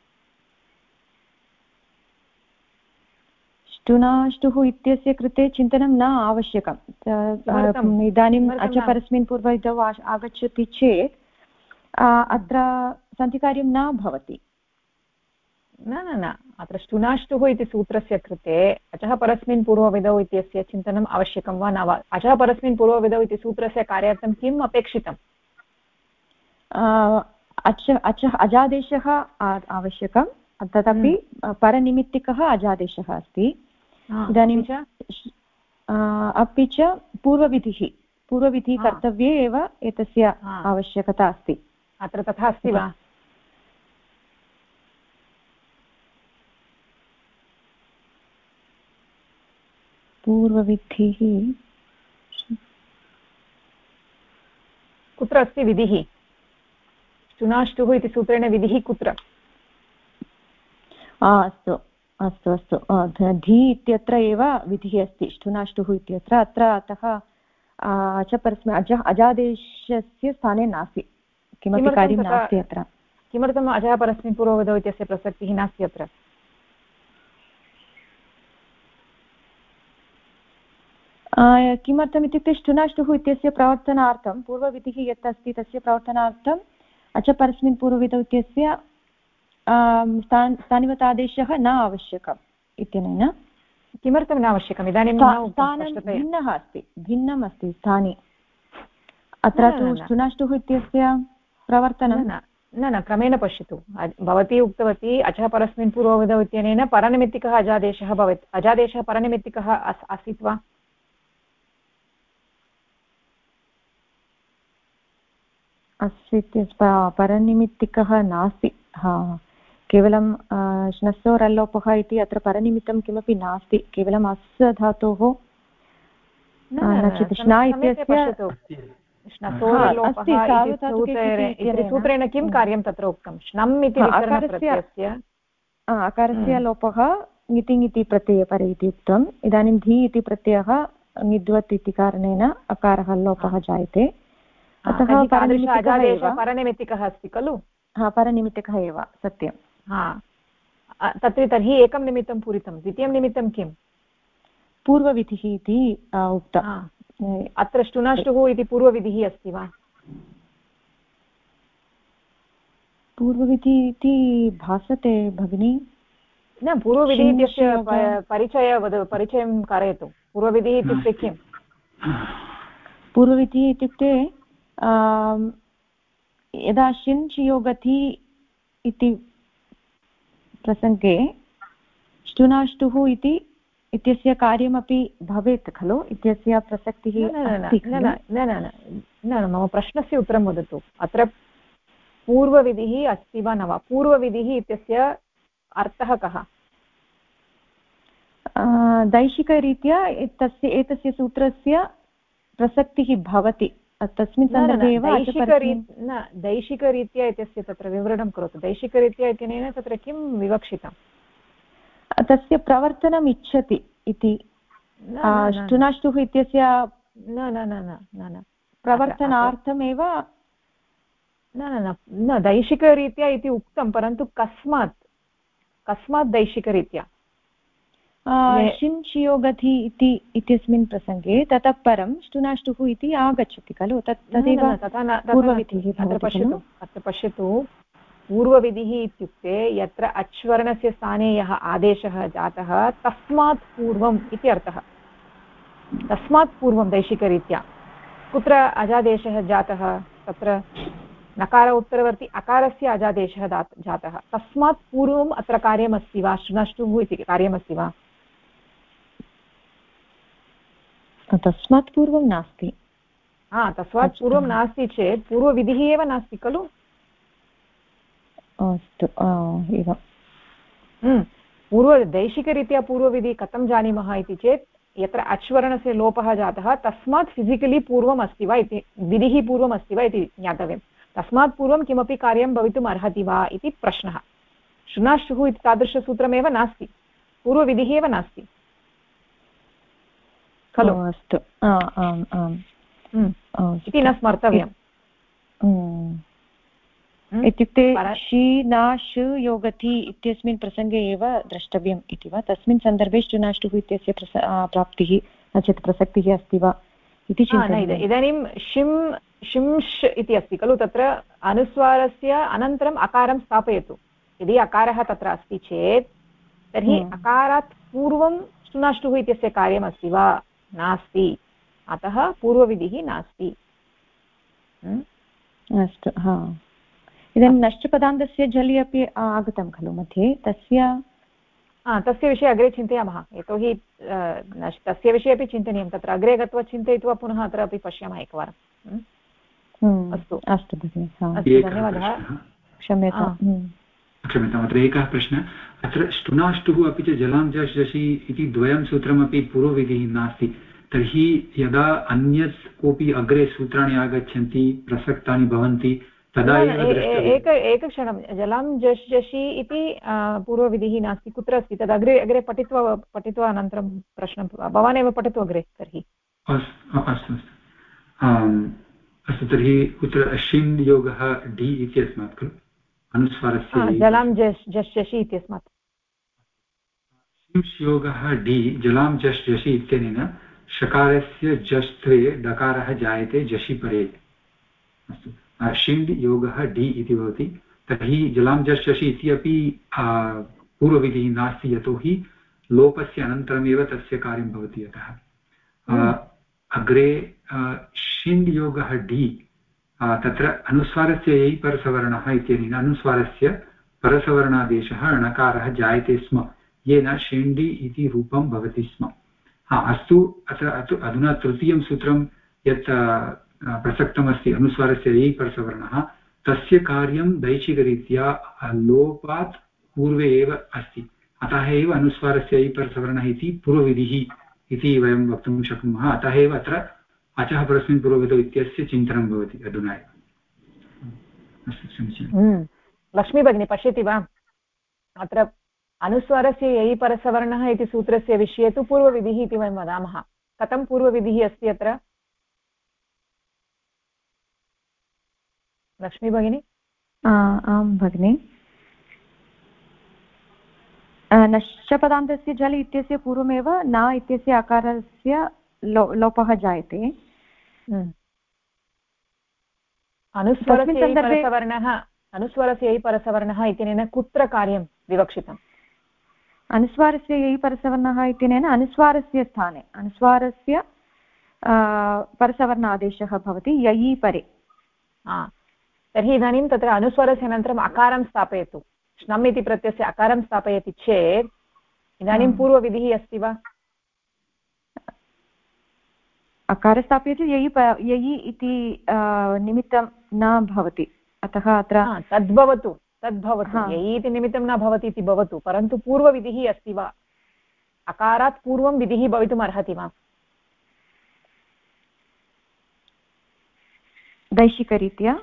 ष्टुनाष्टुः इत्यस्य कृते चिन्तनं न आवश्यकम्। इदानीम् अचपरस्मिन् पूर्वविधौ आगच्छति चेत् अत्र सन्धिकार्यं न भवति। न अत्र ष्टुनाष्टुः इति सूत्रस्य कृते अचः परस्मिन् पूर्वविधौ इत्यस्य चिन्तनम् आवश्यकं वा न वा? अचः परस्मिन् पूर्वविधौ इति सूत्रस्य कार्यार्थं किम् अपेक्षितम्? अचः अजादेशः आवश्यकं, तदपि परनिमित्तिकः अजादेशः अस्ति। इदानीं अपि च पूर्वविधिः कर्तव्ये एव एतस्य आवश्यकता अस्ति। अत्र तथा अस्ति वा? पूर्वविधिः कुत्र अस्ति विधिः? ष्टुनाष्टुः इति सूत्रेण विधिः कुत्र? अस्तु अस्तु अस्तु, धी इत्यत्र एव विधिः अस्ति ष्टुनाष्टुः इत्यत्र। अत्र अतः अचपरस्मिन् अजादेशस्य स्थाने नास्ति, किमपि कार्यं नास्ति अत्र। किमर्थम् अजः परस्मिन् पूर्वविधौ इत्यस्य प्रसक्तिः नास्ति अत्र? किमर्थम् इत्युक्ते ष्टुनाष्टुः इत्यस्य प्रवर्तनार्थं पूर्वविधिः यत् अस्ति तस्य प्रवर्तनार्थम् अचपरस्मिन् पूर्वविधौ इत्यस्य स्थानिवत् आदेशः न आवश्यकम् इत्यनेन। किमर्थं न आवश्यकम्? इदानीं स्थानं भिन्नः अस्ति, भिन्नम् अस्ति स्थाने। अत्र तु ष्टुनाष्टुः इत्यस्य प्रवर्तनं न क्रमेण पश्यतु। भवती उक्तवती अचः परस्मिन् पूर्वविधौ इत्यनेन परनिमित्तिकः अजादेशः भवेत्। अजादेशः परनिमित्तिकः आसीत् वा? अस्ति, परनिमित्तिकः नास्ति। केवलं श्नसोरल्लोपः इति अत्र परनिमित्तं किमपि नास्ति, केवलम् अस् धातोः श्ना इत्यस्य सूत्रेण किं कार्यं तत्र उक्तं? श्नम् इति अकारस्य लोपः ङिति इति प्रत्यये परे इति उक्तम्। इदानीं धी इति प्रत्ययः ङिद्वत् इति कारणेन अकारः लोपः जायते, अतः परनिमित्तिकः अस्ति खलु? परनिमित्तिकः एव, सत्यं। तर्हि एकं निमित्तं पूरितं, द्वितीयं निमित्तं किम्? पूर्वविधिः इति उक्तम्। अत्र ष्टुनाष्टुः इति पूर्वविधिः अस्ति वा? पूर्वविधिः इति भासते भगिनी। न, पूर्वविधिः इत्यस्य परिचयं कारयतु। पूर्वविधिः इत्युक्ते किम्? पूर्वविधिः इत्युक्ते यदा शिञ् योगति इति प्रसङ्गे ष्टुनाष्टुः इत्यस्य कार्यमपि भवेत् खलु, इत्यस्य प्रसक्तिः अस्ति। न, मम प्रश्नस्य उत्तरं वदतु। अत्र पूर्वविधिः अस्ति वा न वा? पूर्वविधिः इत्यस्य अर्थः कः? दैशिकरीत्या एतस्य सूत्रस्य प्रसक्तिः भवति तस्मिन् सन्दर्भे एव। दैशिकरीत्या इत्यस्य तत्र विवरणं करोतु। दैशिकरीत्या इत्यनेन तत्र किं विवक्षितम्? तस्य प्रवर्तनम् इच्छति इति। ष्टुनाष्टुः इत्यस्य न प्रवर्तनार्थमेव न दैशिकरीत्या इति उक्तं, परन्तु कस्मात् दैशिकरीत्या? शिञ् योगधि इत्यस्मिन् प्रसङ्गे ततः परं ष्टुनाष्टुः इति आगच्छति खलु, तदेव पूर्वविधिः। अत्र पश्यतु, पूर्वविधिः इत्युक्ते यत्र अच्वर्णस्य स्थाने यः आदेशः जातः तस्मात् पूर्वम् इति अर्थः। तस्मात् पूर्वं दैशिकरीत्या कुत्र अजादेशः जातः? तत्र नकार उत्तरवर्ति अकारस्य अजादेशः जातः तस्मात् पूर्वम् अत्र कार्यमस्ति वा शृणष्टुः इति कार्यमस्ति वा तस्मात् पूर्वं नास्ति तस्मात् पूर्वं नास्ति चेत् पूर्वविधिः एव नास्ति खलु अस्तु एवं दैशिकरीत्या पूर्वविधिः कथं जानीमः इति चेत् यत्र अच्वर्णस्य लोपः जातः तस्मात् फिसिकलि पूर्वम् अस्ति वा इति विधिः पूर्वम् अस्ति वा इति ज्ञातव्यं तस्मात् पूर्वं किमपि कार्यं भवितुम् अर्हति वा इति प्रश्नः शृणाष्टुः इति तादृशसूत्रमेव नास्ति पूर्वविधिः एव नास्ति खलु अस्तु आम् आम् इति न स्मर्तव्यम् इत्युक्ते शी न शु योगति इत्यस्मिन् प्रसङ्गे एव द्रष्टव्यम् इति वा तस्मिन् सन्दर्भे शृणाष्टुः इत्यस्य प्राप्तिः नो चेत् प्रसक्तिः अस्ति वा इति चिन्तयामि इदानीं शिंश् इति अस्ति खलु तत्र अनुस्वारस्य अनन्तरम् अकारं स्थापयतु यदि अकारः तत्र अस्ति चेत् तर्हि अकारात् पूर्वं शृणाष्टुः इत्यस्य कार्यमस्ति वा नास्ति अतः पूर्वविधिः नास्ति अस्तु इदानीं नश्चपदान्तस्य झलि अपि आगतं खलु मध्ये तस्य विषये अग्रे चिन्तयामः यतोहि तस्य विषये अपि चिन्तनीयं तत्र अग्रे गत्वा चिन्तयित्वा पुनः अत्र अपि पश्यामः एकवारम् अस्तु अस्तु भगिनि धन्यवादः क्षम्यताम् अत्र एकः प्रश्नः अत्र शृणाष्टुः अपि च जलां जषि इति द्वयं सूत्रमपि पूर्वविधिः नास्ति तर्हि यदा अन्यत् कोऽपि अग्रे सूत्राणि आगच्छन्ति प्रसक्तानि भवन्ति तदा एकक्षणं जलां जषि इति पूर्वविधिः नास्ति कुत्र अस्ति तद् अग्रे पठित्वा अनन्तरं प्रश्नं भवान् एव पठतु अग्रे तर्हि अस्तु अस्तु तर्हि कुत्र शिन् योगः डि इत्यस्मात् खलु अनुस्वारस्य जलां जषि इत्यस्मात् शिंश् योगः डि जलां जषि इत्यनेन षकारस्य जष्ट्वे डकारः जायते जषि परे अस्तु शिण् योगः डि इति भवति तर्हि जलां जषि इत्यपि पूर्वविधिः नास्ति यतोहि लोपस्य अनन्तरमेव तस्य कार्यं भवति अतः अग्रे शिण् योगः डि तत्र अनुस्वारस्य यै परसवर्णः इत्यनेन अनुस्वारस्य परसवर्णादेशः णकारः जायते स्म येन शिण्डि इति रूपं भवति स्म अस्तु अत्र अधुना तृतीयं सूत्रं यत् प्रसक्तमस्ति अनुस्वारस्य यै परसवर्णः तस्य कार्यं दैशिकरीत्या लोपात् पूर्वे एव अस्ति अतः एव अनुस्वारस्य यै परसवर्णः इति पूर्वविधिः इति वयं वक्तुं शक्नुमः अतः एव अत्र अचः परस्मिन् पूर्वविधौ इत्यस्य चिन्तनं भवति अधुना लक्ष्मी भगिनी पश्यति वा अत्र अनुस्वारस्य यै परसवर्णः इति सूत्रस्य विषये तु पूर्वविधिः इति वयं वदामः कथं पूर्वविधिः अस्ति अत्र लक्ष्मी भगिनी आं भगिनि नश्चपदान्तस्य झल् इत्यस्य पूर्वमेव न इत्यस्य आकारस्य लोपः जायते अनुस्वारस्य यै परसवर्णः इत्यनेन कुत्र कार्यं विवक्षितम् अनुस्वारस्य यै परसवर्णः इत्यनेन अनुस्वारस्य स्थाने अनुस्वारस्य परसवर्णादेशः भवति ययि परे तर्हि इदानीं तत्र अनुस्वारस्य अनन्तरम् अकारं स्थापयतु श्नम् इति प्रत्ययस्य अकारं स्थापयति चेत् इदानीं पूर्वविधिः अस्ति वा अकार स्थाप्यते ययि इति निमित्तं न भवति अतः अत्र तद्भवतु ययि इति निमित्तं न भवति इति भवतु परन्तु पूर्वविधिः अस्ति वा अकारात् पूर्वं विधिः भवितुम् अर्हति वा दैशिकरीत्या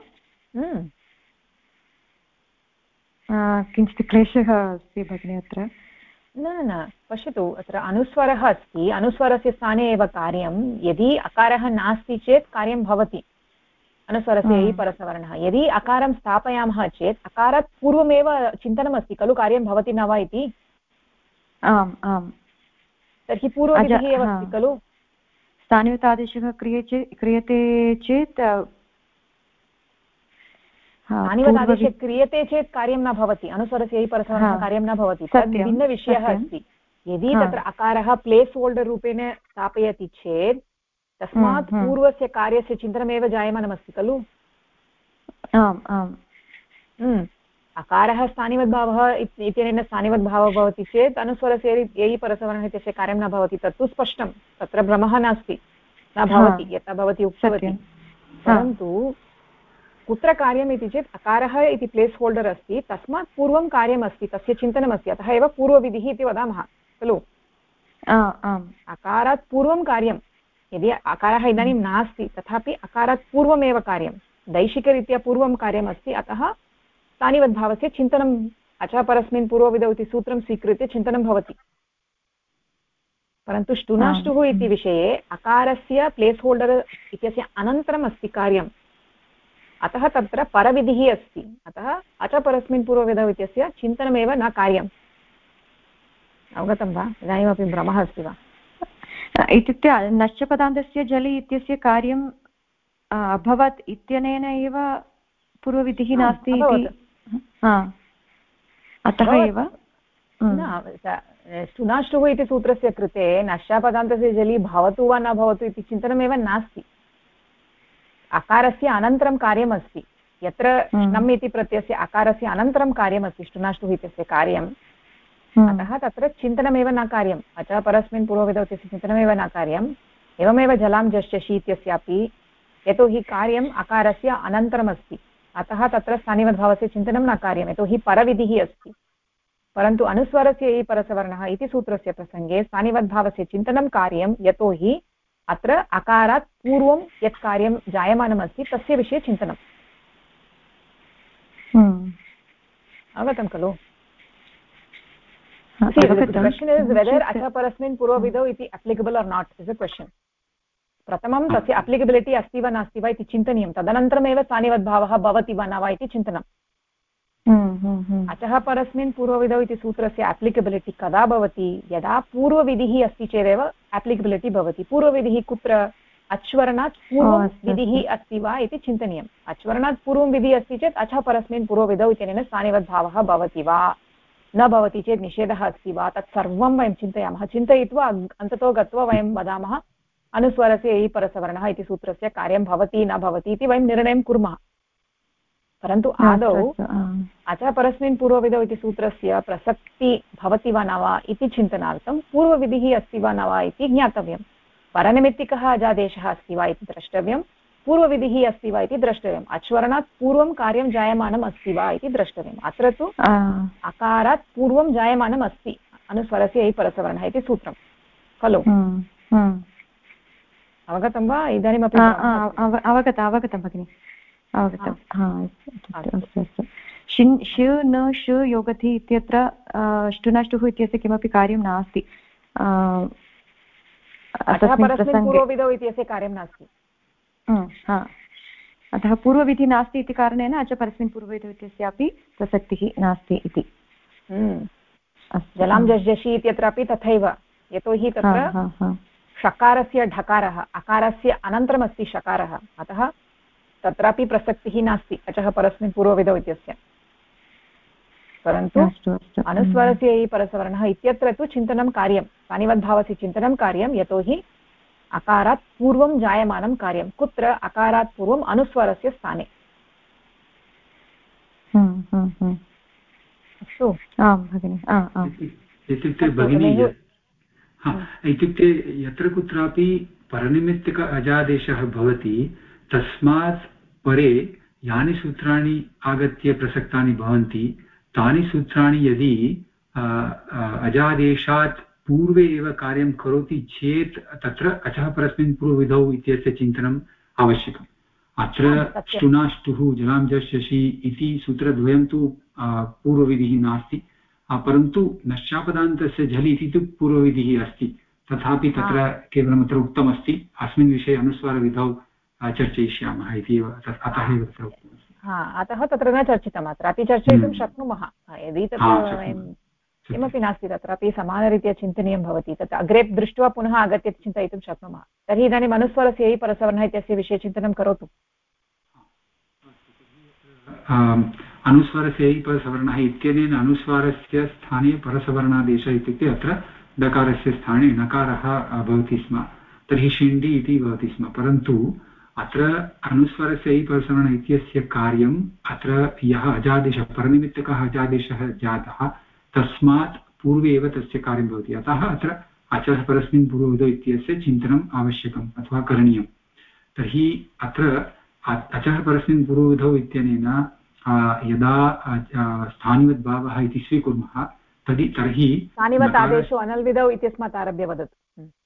किञ्चित् क्लेशः अस्ति भगिनि अत्र न पश्यतु अत्र अनुस्वरः अस्ति अनुस्वरस्य स्थाने एव कार्यं यदि अकारः नास्ति चेत् कार्यं भवति अनुस्वरस्य यै परसवर्णः यदि अकारं स्थापयामः चेत् अकारात् पूर्वमेव चिन्तनमस्ति खलु कार्यं भवति न वा इति आम् आम् तर्हि पूर्वविधिः एव अस्ति खलु स्थानिवतादेशः क्रियते चेत् स्थानिवतादेशः क्रियते चेत् कार्यं न भवति अनुस्वरस्य यै परसवर्णः कार्यं न भवति तद् भिन्नविषयः अस्ति यदि तत्र अकारः प्लेस् होल्डर् रूपेण स्थापयति चेत् तस्मात् पूर्वस्य कार्यस्य चिन्तनमेव जायमानमस्ति खलु आम् आम् अकारः स्थानिवद्भावः इत्यनेन स्थानिवद्भावः भवति चेत् अनुस्वरस्य एयि परसवर्णः इत्यस्य कार्यं न भवति तत्तु स्पष्टं तत्र भ्रमः नास्ति न भवति यथा भवती उक्तवती परन्तु कुत्र कार्यम् इति चेत् अकारः इति प्लेस् होल्डर् अस्ति तस्मात् पूर्वं कार्यमस्ति तस्य चिन्तनमस्ति अतः एव पूर्वविधिः इति वदामः खलु अकारात् पूर्वं कार्यं यदि अकारः इदानीं नास्ति तथापि अकारात् पूर्वमेव कार्यं दैशिकरीत्या पूर्वं कार्यमस्ति अतः स्थानिवद्भावस्य चिन्तनम् अचः परस्मिन् पूर्वविधौ इति सूत्रं स्वीकृत्य चिन्तनं भवति परन्तु ष्टुनाष्टुः इति विषये अकारस्य प्लेस् होल्डर् इत्यस्य अनन्तरम् अस्ति कार्यम् अतः तत्र परविधिः अस्ति अतः अचः परस्मिन् पूर्वविधौ इत्यस्य चिन्तनमेव न कार्यम् अवगतं वा इदानीमपि भ्रमः अस्ति वा इत्युक्ते नश्चपदान्तस्य जलि इत्यस्य कार्यम् अभवत् इत्यनेन एव पूर्वविधिः नास्ति इति अतः एव ष्टुनाष्टुः इति सूत्रस्य कृते नश्चापदान्तस्य जलि भवतु वा न भवतु इति चिन्तनमेव नास्ति अकारस्य अनन्तरं कार्यमस्ति यत्र ष्णम् इति प्रत्ययस्य अकारस्य अनन्तरं कार्यमस्ति ष्टुनाष्टुः इत्यस्य कार्यम् अतः तत्र चिन्तनमेव न कार्यम् अतः परस्मिन् पूर्वविधौ इत्यस्य चिन्तनमेव न कार्यम् एवमेव जलां जश्यसि इत्यस्यापि यतोहि कार्यम् अकारस्य अनन्तरमस्ति अतः तत्र स्थानिवद्भावस्य चिन्तनं न कार्यं यतोहि परविधिः अस्ति परन्तु अनुस्वारस्य एयि परसवर्णः इति सूत्रस्य प्रसङ्गे स्थानिवद्भावस्य चिन्तनं कार्यं यतोहि अत्र अकारात् पूर्वं यत् कार्यं जायमानमस्ति तस्य विषये चिन्तनम् अवगतं खलु question is whether acha parasmin purvavidau iti applicable or not is a question प्रथमं तस्य अप्लिकेबिलिटि अस्ति वा नास्ति वा इति चिन्तनीयं तदनन्तरमेव स्थानिवद्भावः भवति वा न वा इति चिन्तनम् अचः परस्मिन् पूर्वविधौ इति सूत्रस्य अप्लिकेबिलिटि कदा भवति यदा पूर्वविधिः अस्ति चेदेव अप्लिकेबिलिटि भवति पूर्वविधिः कुत्र अच्वर्णात् पूर्वं विधिः अस्ति वा इति चिन्तनीयम् अच्वर्णात् पूर्वं विधिः अस्ति चेत् अचः परस्मिन् पूर्वविधौ इत्यनेन स्थानिवद्भावः भवति वा न भवति चेत् निषेधः अस्ति वा तत् सर्वं वयं चिन्तयामः चिन्तयित्वा अन्ततो गत्वा वयं वदामः अनुस्वारस्य एयि परसवर्णः इति सूत्रस्य कार्यं भवति न भवति इति वयं निर्णयं कुर्मः परन्तु आदौ अचः परस्मिन् पूर्वविधौ इति सूत्रस्य प्रसक्ति भवति वा न वा इति चिन्तनार्थं पूर्वविधिः अस्ति वा न वा इति ज्ञातव्यं परनिमित्तिकः अजादेशः अस्ति वा इति द्रष्टव्यं पूर्वविधिः अस्ति वा इति द्रष्टव्यम् अच्वर्णात् पूर्वं कार्यं जायमानम् अस्ति वा इति द्रष्टव्यम् अत्र तु अकारात् पूर्वं जायमानम् अस्ति अनुस्वारस्य एयि परसवर्णः इति सूत्रं खलु अवगतं वा इदानीमपि अवगतं भगिनि अवगतं अस्तु शि न श योगति इत्यत्र ष्टुनाष्टुः इत्यस्य किमपि कार्यं नास्ति पूर्वविधौ इत्यस्य कार्यं नास्ति अतः पूर्वविधिः नास्ति इति कारणेन अच परस्मिन् पूर्वविधौ इत्यस्यापि प्रसक्तिः नास्ति इति जलां जषि इत्यत्रापि तथैव यतोहि तत्र षकारस्य ढकारः अकारस्य अनन्तरमस्ति षकारः अतः तत्रापि प्रसक्तिः नास्ति अचः परस्मिन् पूर्वविधौ इत्यस्य परन्तु अनुस्वारस्य एयि परसवर्णः इत्यत्र तु चिन्तनं कार्यं स्थानिवद्भावस्य चिन्तनं कार्यं यतोहि अकारात् पूर्वं जायमानं कार्यं कुत्र अकारात् पूर्वम् अनुस्वारस्य स्थाने अस्तु आं भगिनि इत्युक्ते भगिनी इत्युक्ते यत्र कुत्रापि परनिमित्तिक अजादेशः भवति तस्मात् परे यानि सूत्राणि आगत्य प्रसक्तानि भवन्ति तानि सूत्राणि यदि अजादेशात् पूर्वे एव कार्यं करोति चेत् तत्र अचः परस्मिन् पूर्वविधौ इत्यस्य चिन्तनम् आवश्यकम् अत्र ष्टुनाष्टुः जलां जषि इति सूत्रद्वयं तु पूर्वविधिः नास्ति परन्तु नश्चापदान्तस्य झलि इति तु पूर्वविधिः अस्ति तथापि तत्र केवलम् अत्र उक्तमस्ति अस्मिन् विषये अनुस्वारविधौ चर्चयिष्यामः इति अतः एव तत्र उक्तमस्ति अतः तत्र न चर्चितम् अत्रापि चर्चयितुं शक्नुमः यदि तत्र वयं किमपि नास्ति तत्रापि समानरीत्या चिन्तनीयं भवति तत् अग्रे दृष्ट्वा पुनः आगत्य चिन्तयितुं शक्नुमः तर्हि इदानीम् अनुस्वारस्य एयि परसवर्णः इत्यस्य विषये चिन्तनं करोतु अनुस्वारस्य एयि परसवर्णः इत्यनेन अनुस्वारस्य स्थाने परसवर्णादेशः इत्युक्ते अत्र डकारस्य स्थाने नकारः भवति स्म तर्हि शिण्डि इति भवति स्म परन्तु अत्र अनुस्वरस्य ऐ परसवर्ण इत्यस्य कार्यम् अत्र यः अजादेशः परनिमित्तकः अजादेशः जातः तस्मात् पूर्वे एव तस्य कार्यं भवति अतः अत्र अचः परस्मिन् पूर्वविधौ इत्यस्य चिन्तनम् आवश्यकम् अथवा करणीयं तर्हि अत्र अचः परस्मिन् पूर्वविधौ इत्यनेन यदा स्थानिवद्भावः इति स्वीकुर्मः तर्हि स्थानिवत् आदेशो अनल्विधौ इत्यस्मात् आरभ्य वदतु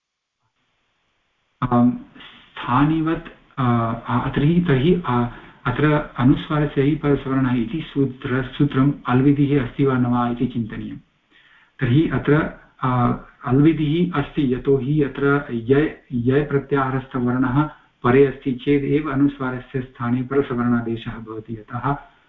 स्थानिवत् तर्हि अत्र अनुस्वारस्य ऐ परसवर्णः इति सूत्रम् अल्विधिः अस्ति वा न वा इति चिन्तनीयं तर्हि अत्र अल्विधिः अस्ति यतोहि अत्र य प्रत्याहारस्थवर्णः परे अस्ति चेदेव अनुस्वारस्य स्थाने परसवर्णादेशः भवति अतः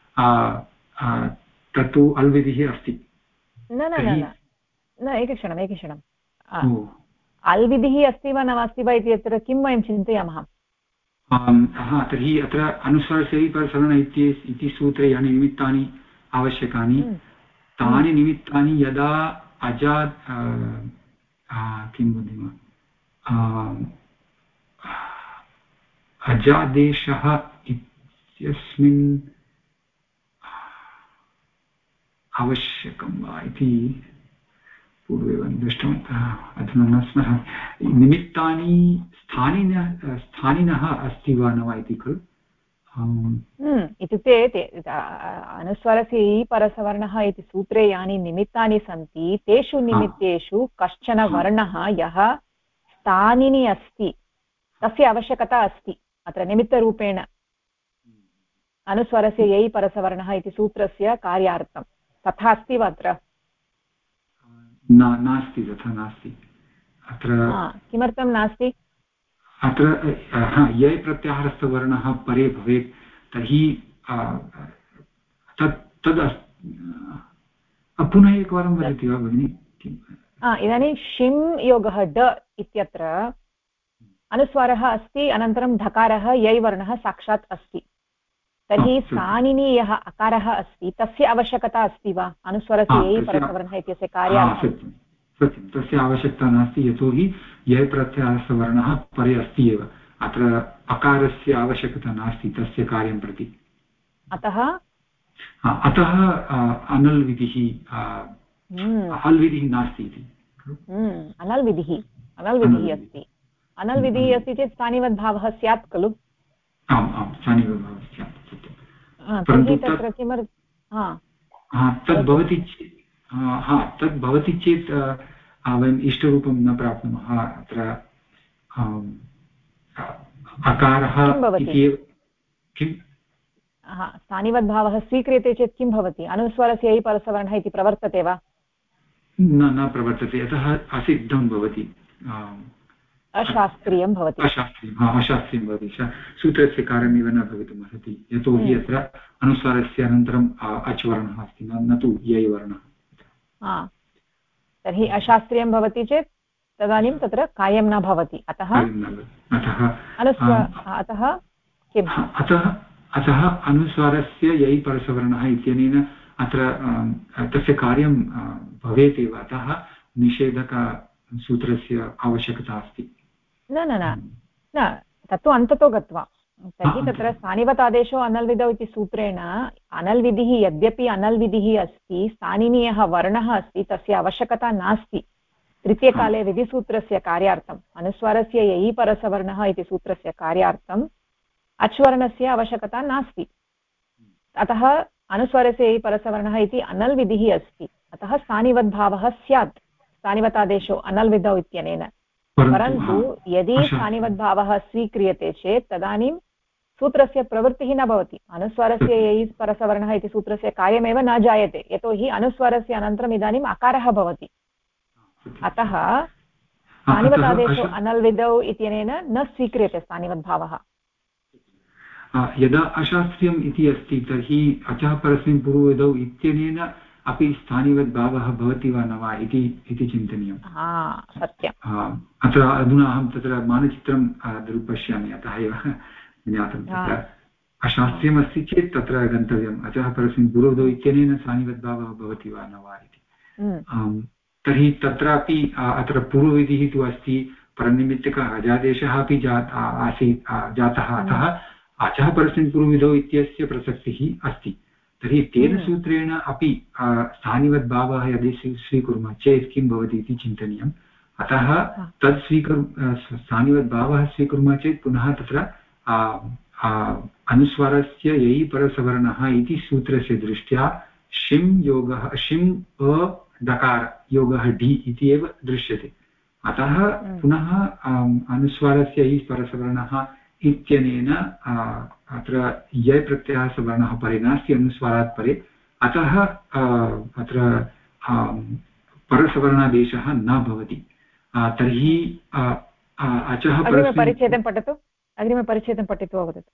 तत्तु अल्विधिः अस्ति न एकक्षणम् अल्विधिः अस्ति वा न अस्ति वा इति अत्र किं वयं चिन्तयामः तर्हि अत्र अनुस्वारस्य ऐ परसवर्ण इति सूत्रे यानि निमित्तानि आवश्यकानि तानि निमित्तानि यदा किं वदामः अजादेशः इत्यस्मिन् आवश्यकं वा इति पूर्वमेव दृष्टवन्तः अधुना न स्मः निमित्तानि स्थानिनः अस्ति वा न वा इति खलु इत्युक्ते अनुस्वारस्य इ परसवर्णः इति सूत्रे यानि निमित्तानि सन्ति तेषु निमित्तेषु कश्चन वर्णः यः स्थानिनि अस्ति तस्य आवश्यकता अस्ति अत्र निमित्तरूपेण अनुस्वारस्य यै परसवर्णः इति सूत्रस्य कार्यार्थं तथा अस्ति वा अत्र नास्ति तथा नास्ति अत्र किमर्थं नास्ति अत्र यै प्रत्याहारस्थवर्णः परे भवेत् तर्हि तद् पुनः एकवारं वदति वा भगिनि इदानीं शिं योगः ड इत्यत्र अनुस्वारः अस्ति अनन्तरं धकारः यै वर्णः साक्षात् अस्ति तर्हि स्थानिनि यः अकारः अस्ति तस्य आवश्यकता अस्ति वा अनुस्वारस्य यै परसवर्णः इत्यस्य कार्यार्थं सत्यं तस्य आवश्यकता नास्ति यतोहि यै प्रत्याहारस्थवर्णः परे अस्ति एव अत्र अकारस्य आवश्यकता नास्ति तस्य कार्यं प्रति अतः अनल्विधिः अल्विधिः नास्ति इति अनल्विधिः अस्ति अनल्विधिः अस्ति चेत् स्थानिवद्भावः स्यात् खलु आम् आम् स्थानिवद्भावः स्यात् तर्हि तत्र किमर्थं तद् भवति चेत् वयम् इष्टरूपं न प्राप्नुमः अत्र अकारः किं स्थानिवद्भावः स्वीक्रियते चेत् किं भवति अनुस्वारस्य ऐ परसवर्णः इति प्रवर्तते वा न प्रवर्तते यतः असिद्धं भवति अशास्त्रीयं भवति अशास्त्रीयं भवति सूत्रस्य कार्यमेव न भवितुम् अर्हति यतोहि अत्र अनुस्वारस्य अनन्तरम् अच् वर्णः अस्ति न तु यै वर्णः तर्हि अशास्त्रीयं भवति चेत् तदानीं तत्र कार्यं न भवति अतः अतः अनुस्वारस्य यै परसवर्णः इत्यनेन अत्र तस्य कार्यं भवेत् एव अतः निषेधकसूत्रस्य आवश्यकता अस्ति न तत्तु अन्ततो गत्वा तर्हि तत्र स्थानिवत् आदेशो अनल्विधौ इति सूत्रेण अनल्विधिः यद्यपि अनल्विधिः अस्ति स्थानिनि यः वर्णः अस्ति तस्य आवश्यकता नास्ति तृतीयकाले विधिसूत्रस्य कार्यार्थम् अनुस्वारस्य यै परसवर्णः इति सूत्रस्य कार्यार्थम् अच्वर्णस्य आवश्यकता नास्ति अतः अनुस्वारस्य यै परसवर्णः इति अनल्विधिः अस्ति अतः स्थानिवद्भावः स्यात् स्थानिवतादेशो अनल्विधौ इत्यनेन परन्तु यदि स्थानिवद्भावः स्वीक्रियते चेत् तदानीं सूत्रस्य प्रवृत्तिः न भवति अनुस्वारस्य यै परसवर्णः इति सूत्रस्य कार्यमेव न जायते यतोहि अनुस्वारस्य अनन्तरम् इदानीम् अकारः भवति अतः स्थानिवतादेशो अनल्विधौ इत्यनेन न स्वीक्रियते स्थानिवद्भावः यदा अशास्त्रीयम् इति अस्ति तर्हि अचः परस्मिन् पूर्वविधौ इत्यनेन अपि स्थानिवद्भावः भवति वा न वा इति चिन्तनीयं सत्यम् अत्र अधुना अहं तत्र मानचित्रं पश्यामि अतः एव ज्ञातं तत्र अशास्त्रीयमस्ति चेत् तत्र गन्तव्यम् अचः परस्मिन् पूर्वविधौ इत्यनेन स्थानिवद्भावः भवति वा न वा इति तर्हि तत्रापि अत्र पूर्वविधिः तु अस्ति परनिमित्तिकः अजादेशः अपि जातः अतः अचः परस्मिन् पूर्वविधौ इत्यस्य प्रसक्तिः अस्ति। तर्हि तेन सूत्रेण अपि स्थानिवद्भावः यदि स्वीकुर्मः चेत् किं भवति इति चिन्तनीयम्। अतः तत् स्थानिवद्भावः स्वीकुर्मः चेत् पुनः तत्र अनुस्वारस्य यै परसवर्णः इति सूत्रस्य दृष्ट्या शिं योगः शिं डकार योगः डि इति एव दृश्यते। अतः पुनः अनुस्वारस्य यै परसवर्णः इत्यनेन अत्र यै प्रत्ययः सवर्णः परे नास्ति अनुस्वारात् परे, अतः अत्र परसवर्णादेशः न भवति। तर्हि अचः अग्रिमपरिच्छेदं पठतु, अग्रिमपरिच्छेदं पठित्वा वदतु।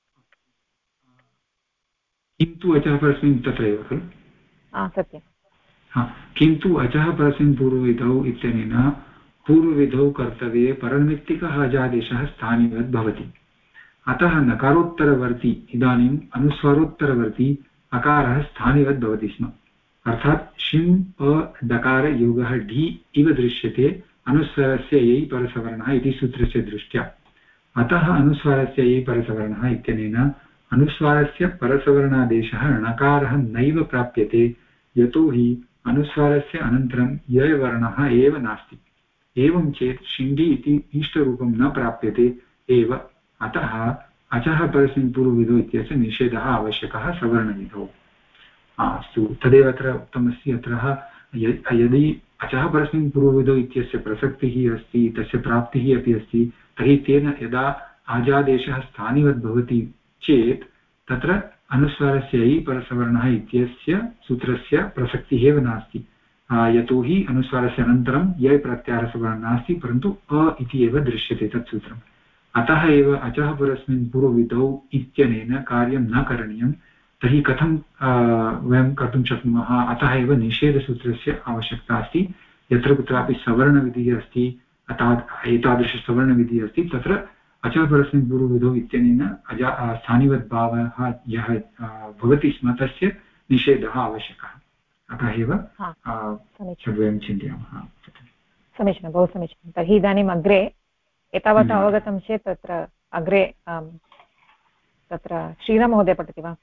किन्तु अचः परस्मिन् तत्रैव खलु सत्यं। किन्तु अचः परस्मिन् पूर्वविधौ इत्यनेन पूर्वविधौ कर्तव्ये परनिमित्तिकः अजादेशः स्थानिवद् भवति। अतः नकारोत्तरवर्ती इदानीम् अनुस्वारोत्तरवर्ती अकारः स्थानिवद् भवति स्म। अर्थात् शिं डकार योगः ढि इव दृश्यते अनुस्वारस्य यै परसवर्णः इति सूत्रस्य दृष्ट्या। अतः अनुस्वारस्य यै परसवर्णः इत्यनेन अनुस्वारस्य परसवर्णादेशः णकारः नैव प्राप्यते, यतोहि अनुस्वारस्य अनन्तरं य वर्णः एव नास्ति। एवं चेत् शिण्डि इति इष्टरूपं न प्राप्यते एव। अतः अचः परस्मिन् पूर्वविधौ इत्यस्य निषेधः आवश्यकः सवर्णविधौ। अस्तु, तदेव अत्र उक्तमस्ति। अत्र यदि अचः परस्मिन् पूर्वविधौ इत्यस्य प्रसक्तिः अस्ति, तस्य प्राप्तिः अपि अस्ति, तर्हि तेन यदा आजादेशः स्थानिवद् भवति चेत् तत्र अनुस्वारस्य यै परसवर्णः इत्यस्य सूत्रस्य प्रसक्तिः एव नास्ति, यतोहि अनुस्वारस्य अनन्तरं यै प्रत्याहारसवर्णः नास्ति, परन्तु इति एव दृश्यते तत् सूत्रम्। अतः एव अचः परस्मिन् पूर्वविधौ इत्यनेन कार्यं न करणीयं। तर्हि कथं वयं कर्तुं शक्नुमः? अतः एव निषेधसूत्रस्य आवश्यकता अस्ति। यत्र कुत्रापि सवर्णविधिः अस्ति, एतादृशसवर्णविधिः अस्ति, तत्र अचः परस्मिन् पूर्वविधौ इत्यनेन स्थानिवद्भावः यः भवति स्म तस्य निषेधः आवश्यकः। अतः एव वयं चिन्तयामः। समीचीनं, बहु समीचीनं। तर्हि इदानीम् अग्रे एतावत् अवगतं चेत् तत्र अग्रे तत्र श्रीराममहोदय पठति वा?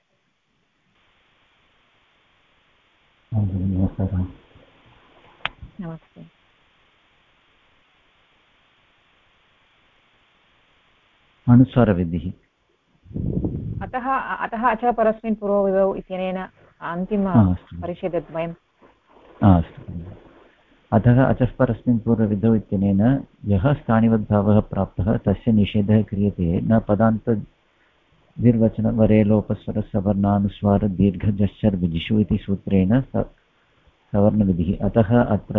नमस्ते। अनुस्वारविधिः अतः अचः परस्मिन् पूर्वविधौ इत्यनेन अन्तिमपरिच्छेदद्वयम्। अस्तु, अतः अचः परस्मिन् पूर्वविधौ इत्यनेन यः स्थानिवद्भावः प्राप्तः तस्य निषेधः क्रियते न पदान्तविर्वचनवरेलोपस्वरसवर्णानुस्वारदीर्घजश्चर्विधिषु इति सूत्रेण सवर्णविधिः। अतः अत्र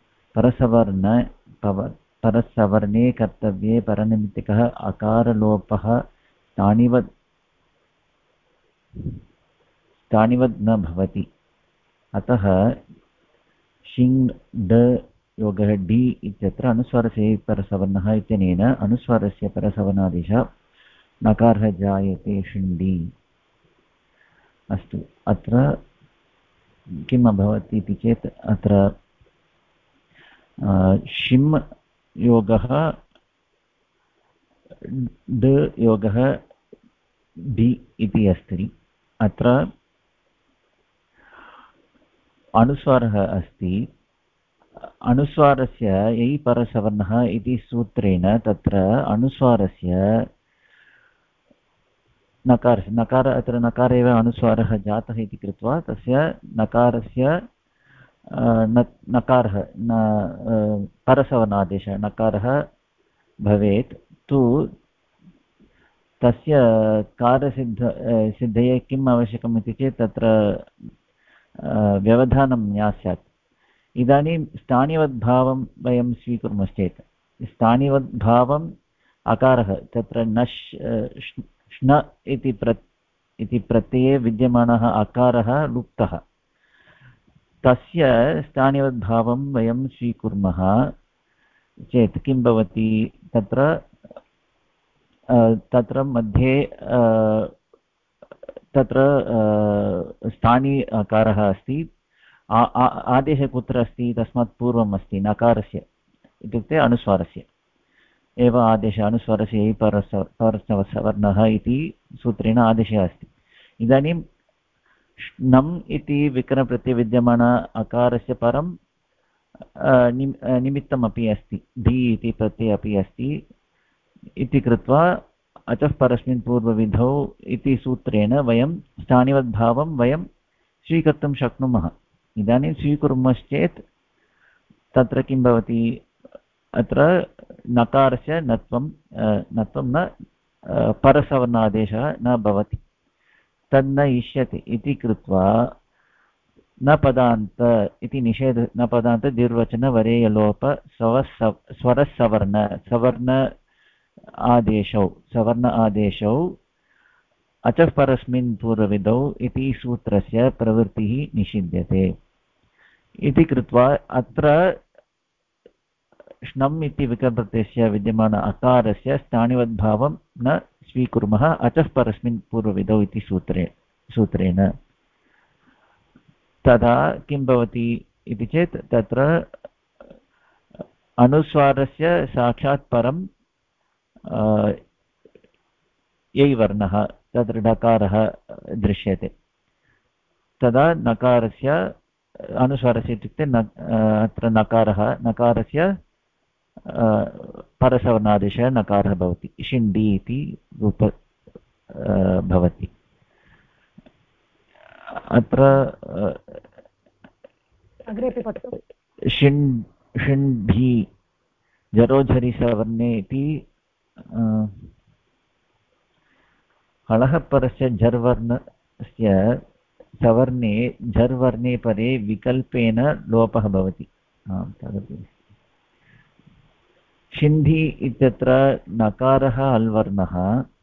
परसवर्णे कर्तव्ये परनिमित्तिकः अकारलोपः स्थानिवद् न भवति। अतः शिङ् ड योगः डि इत्यत्र अनुस्वारस्य परसवर्णः इत्यनेन अनुस्वारस्य परसवर्णादेशः नकारः जायते शिण्डि। अस्तु, अत्र किम् अभवत् इति चेत् अत्र शिम् योगः ड योगः डि इति अस्ति। अत्र अनुस्वारः अस्ति। अनुस्वारस्य यै परसवर्णः इति सूत्रेण तत्र अनुस्वारस्य नकार अत्र नकार एव अनुस्वारः जातः इति कृत्वा तस्य नकारस्य नकारः परसवर्णादेशः नकारः भवेत् तु तस्य कार्यसिद्धये किम् आवश्यकम् इति चेत् तत्र व्यवधानं न स्यात्। इदानीं स्थानिवद्भावं वयं स्वीकुर्मश्चेत् स्थानिवद्भावम् अकारः तत्र नश् श्न इति प्रत्यये विद्यमानः अकारः लुप्तः, तस्य स्थानिवद्भावं वयं स्वीकुर्मः चेत् किं भवति? तत्र मध्ये तत्र स्थानी अकारः अस्ति। आदेशः कुत्र अस्ति? तस्मात् पूर्वम् अस्ति नकारस्य, इत्युक्ते अनुस्वारस्य। एव आदेशः अनुस्वारस्य परसवर्णः इति सूत्रेण आदेशः अस्ति। इदानीं नम् इति विकरणप्रत्ययविद्यमान अकारस्य परं निमित्तमपि अस्ति, धी इति प्रत्ययः अपि अस्ति इति कृत्वा अचः परस्मिन् पूर्वविधौ इति सूत्रेण वयं स्थानिवद्भावं वयं स्वीकर्तुं शक्नुमः। इदानीं स्वीकुर्मश्चेत् तत्र किं भवति, अत्र नकारस्य नत्वं न परसवर्णादेशः न भवति, तन्न इष्यते इति कृत्वा न पदान्त इति निषेध, न पदान्त निर्वचनवरेयलोप सवर्ण आदेशौ अचः परस्मिन् पूर्वविधौ इति सूत्रस्य प्रवृत्तिः निषिध्यते इति कृत्वा अत्र श्नम् इति विकरणप्रत्ययस्य विद्यमान अकारस्य स्थानिवद्भावं न स्वीकुर्मः अचः परस्मिन् पूर्वविधौ इति सूत्रेण। तदा किं भवति इति चेत् तत्र अनुस्वारस्य साक्षात् परं यै वर्णः तत्र डकारः दृश्यते, तदा नकारस्य अनुस्वारस्य इत्युक्ते अत्र नकारस्य परसवर्णादेशः नकारः भवति, शिण्डि इति रूप भवति। अत्र शिण्ढि जरोझरि सवर्णे इति हलः परस्य झर्वर्णस्य सवर्णे झर्वर्णे परे विकल्पेन लोपः भवति। तदपि शिण्ढि इत्यत्र नकारः अल्वर्णः,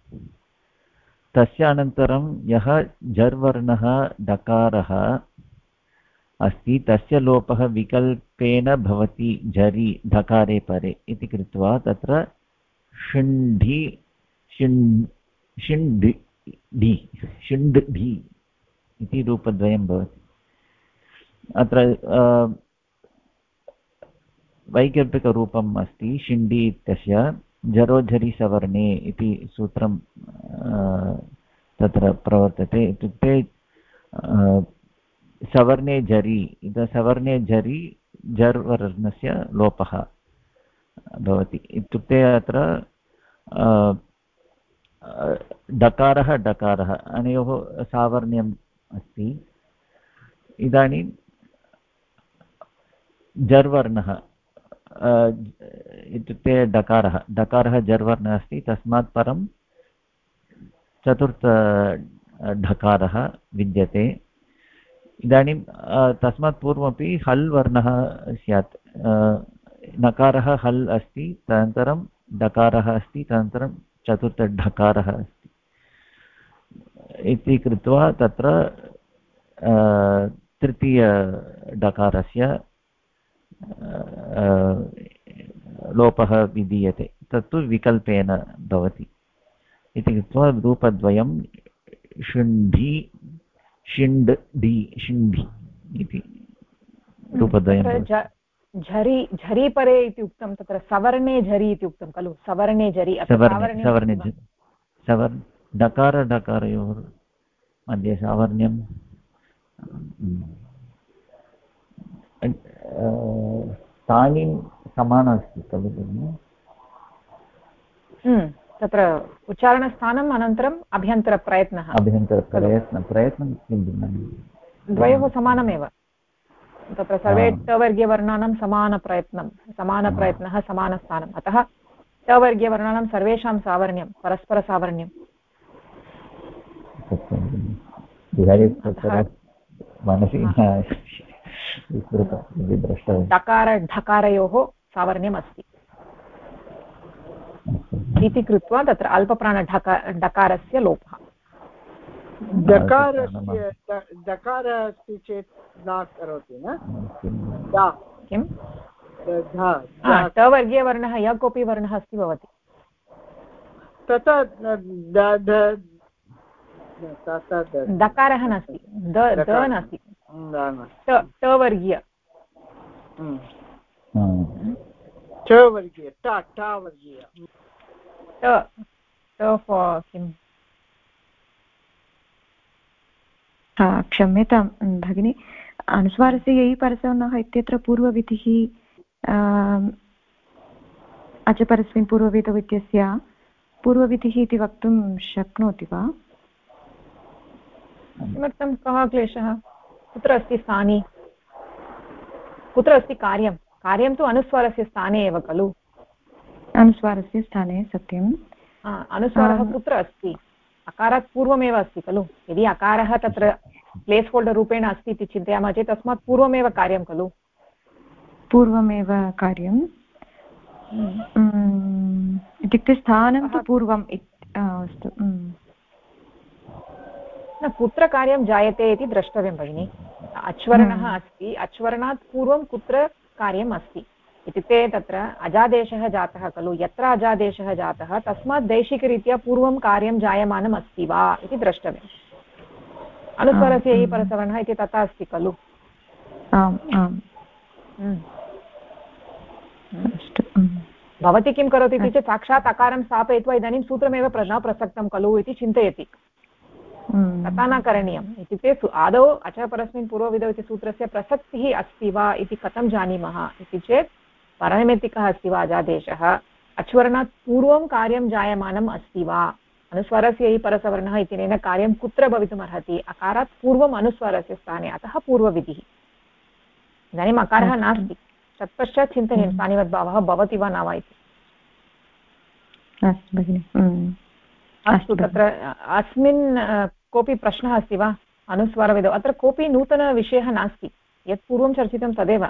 तस्य अनन्तरं यः झर्वर्णः डकारः अस्ति तस्य लोपः विकल्पेन भवति झरि ढकारे परे इति कृत्वा तत्र शिण्ढि इति रूपद्वयं भवति। अत्र वैकल्पिकरूपम् अस्ति शिण्डि इत्यस्य, जरोझरि सवर्णे इति सूत्रं तत्र प्रवर्तते, इत्युक्ते सवर्णे झरि, सवर्णे झरि झर्वर्णस्य लोपः भवति, इत्युक्ते अत्र डकारः अनयोः सावर्ण्यम् अस्ति। इदानीं झर्वर्णः इत्युक्ते डकारः झर्वर्णः अस्ति, तस्मात् परं चतुर्थ ढकारः विद्यते। इदानीं तस्मात् पूर्वमपि हल् वर्णः स्यात्, नकारः हल् अस्ति, तदनन्तरं डकारः अस्ति, तदनन्तरं चतुर्थ ढकारः अस्ति इति कृत्वा तत्र तृतीय डकारस्य लोपः विधीयते, तत्तु विकल्पेन भवति इति कृत्वा रूपद्वयं शिण्ढि इति रूपद्वयं। झरि परे इति उक्तं, तत्र सवर्णे झरि इति उक्तं खलु, सवर्णे झरि डकारयोः मध्ये सावर्ण्यं स्थानीं समानम् अस्ति खलु, तत्र उच्चारणस्थानम् अनन्तरम् अभ्यन्तरप्रयत्नं किं भिन्नं, द्वयोः समानमेव। तत्र सर्वे टवर्गीयवर्णानां समानप्रयत्नः समानस्थानम्, अतः टवर्गीयवर्णानां सर्वेषां सावर्ण्यं परस्परसावर्ण्यं। डकार ढकारयोः सावर्ण्यम् अस्ति इति कृत्वा तत्र अल्पप्राणडकारस्य लोपः। डकारः अस्ति चेत् न करोति न, किं टवर्गीयवर्णः यः कोऽपि वर्णः अस्ति भवति, तथा दकारः नास्ति, द नास्ति, टवर्गीय वर्गीय टा वर्गीय किम् क्षम्यतां भगिनि अनुस्वारस्य ययि परसवर्णः इत्यत्र पूर्वविधिः अचपरस्मिन् पूर्वविधौ इत्यस्य पूर्वविधिः इति वक्तुं शक्नोति वा? किमर्थं कः क्लेशः? कुत्र अस्ति स्थाने, कुत्र अस्ति कार्यं? कार्यं तु अनुस्वारस्य स्थाने एव खलु। अनुस्वारस्य स्थाने सत्यम्। अनुस्वारः कुत्र अस्ति? अकारात् पूर्वमेव अस्ति खलु। यदि अकारः तत्र प्लेस् होल्डर् रूपेण अस्ति इति चिन्तयामः चेत् तस्मात् पूर्वमेव कार्यं खलु। पूर्वमेव कार्यम् इत्युक्ते स्थानं तु पूर्वम् अस्तु। न, कुत्र कार्यं जायते इति द्रष्टव्यं भगिनि। अच्वर्णः अस्ति, अच्वर्णात् पूर्वं कुत्र कार्यम् अस्ति इत्युक्ते तत्र अजादेशः जातः खलु। यत्र अजादेशः जातः तस्मात् दैशिकरीत्या पूर्वं कार्यं जायमानम् अस्ति वा इति द्रष्टव्यम्। अनुस्वारस्य ययि परसवर्णः इति तथा अस्ति खलु। भवती किं करोति इति चेत् साक्षात् अकारं स्थापयित्वा इदानीं सूत्रमेव न प्रसक्तं खलु इति चिन्तयति। तथा न करणीयम्। इत्युक्ते आदौ अचपरस्मिन् पूर्वविधौ इति सूत्रस्य प्रसक्तिः अस्ति वा इति कथं जानीमः इति चेत् परनिमित्तिकः अस्ति वा अजादेशः, अच्वर्णात् पूर्वं कार्यं जायमानम् अस्ति वा, अनुस्वारस्य ययि परसवर्णः इत्यनेन कार्यं कुत्र भवितुमर्हति? अकारात् पूर्वम् अनुस्वारस्य स्थाने, अतः पूर्वविधिः। इदानीम् अकारः नास्ति, तत्पश्चात् चिन्तनीयं स्थानिवद्भावः भवति वा न वा इति। अस्तु, तत्र अस्मिन् कोऽपि प्रश्नः अस्ति वा? अनुस्वारविधौ अत्र कोऽपि नूतनविषयः नास्ति, यत् पूर्वं चर्चितं तदेव।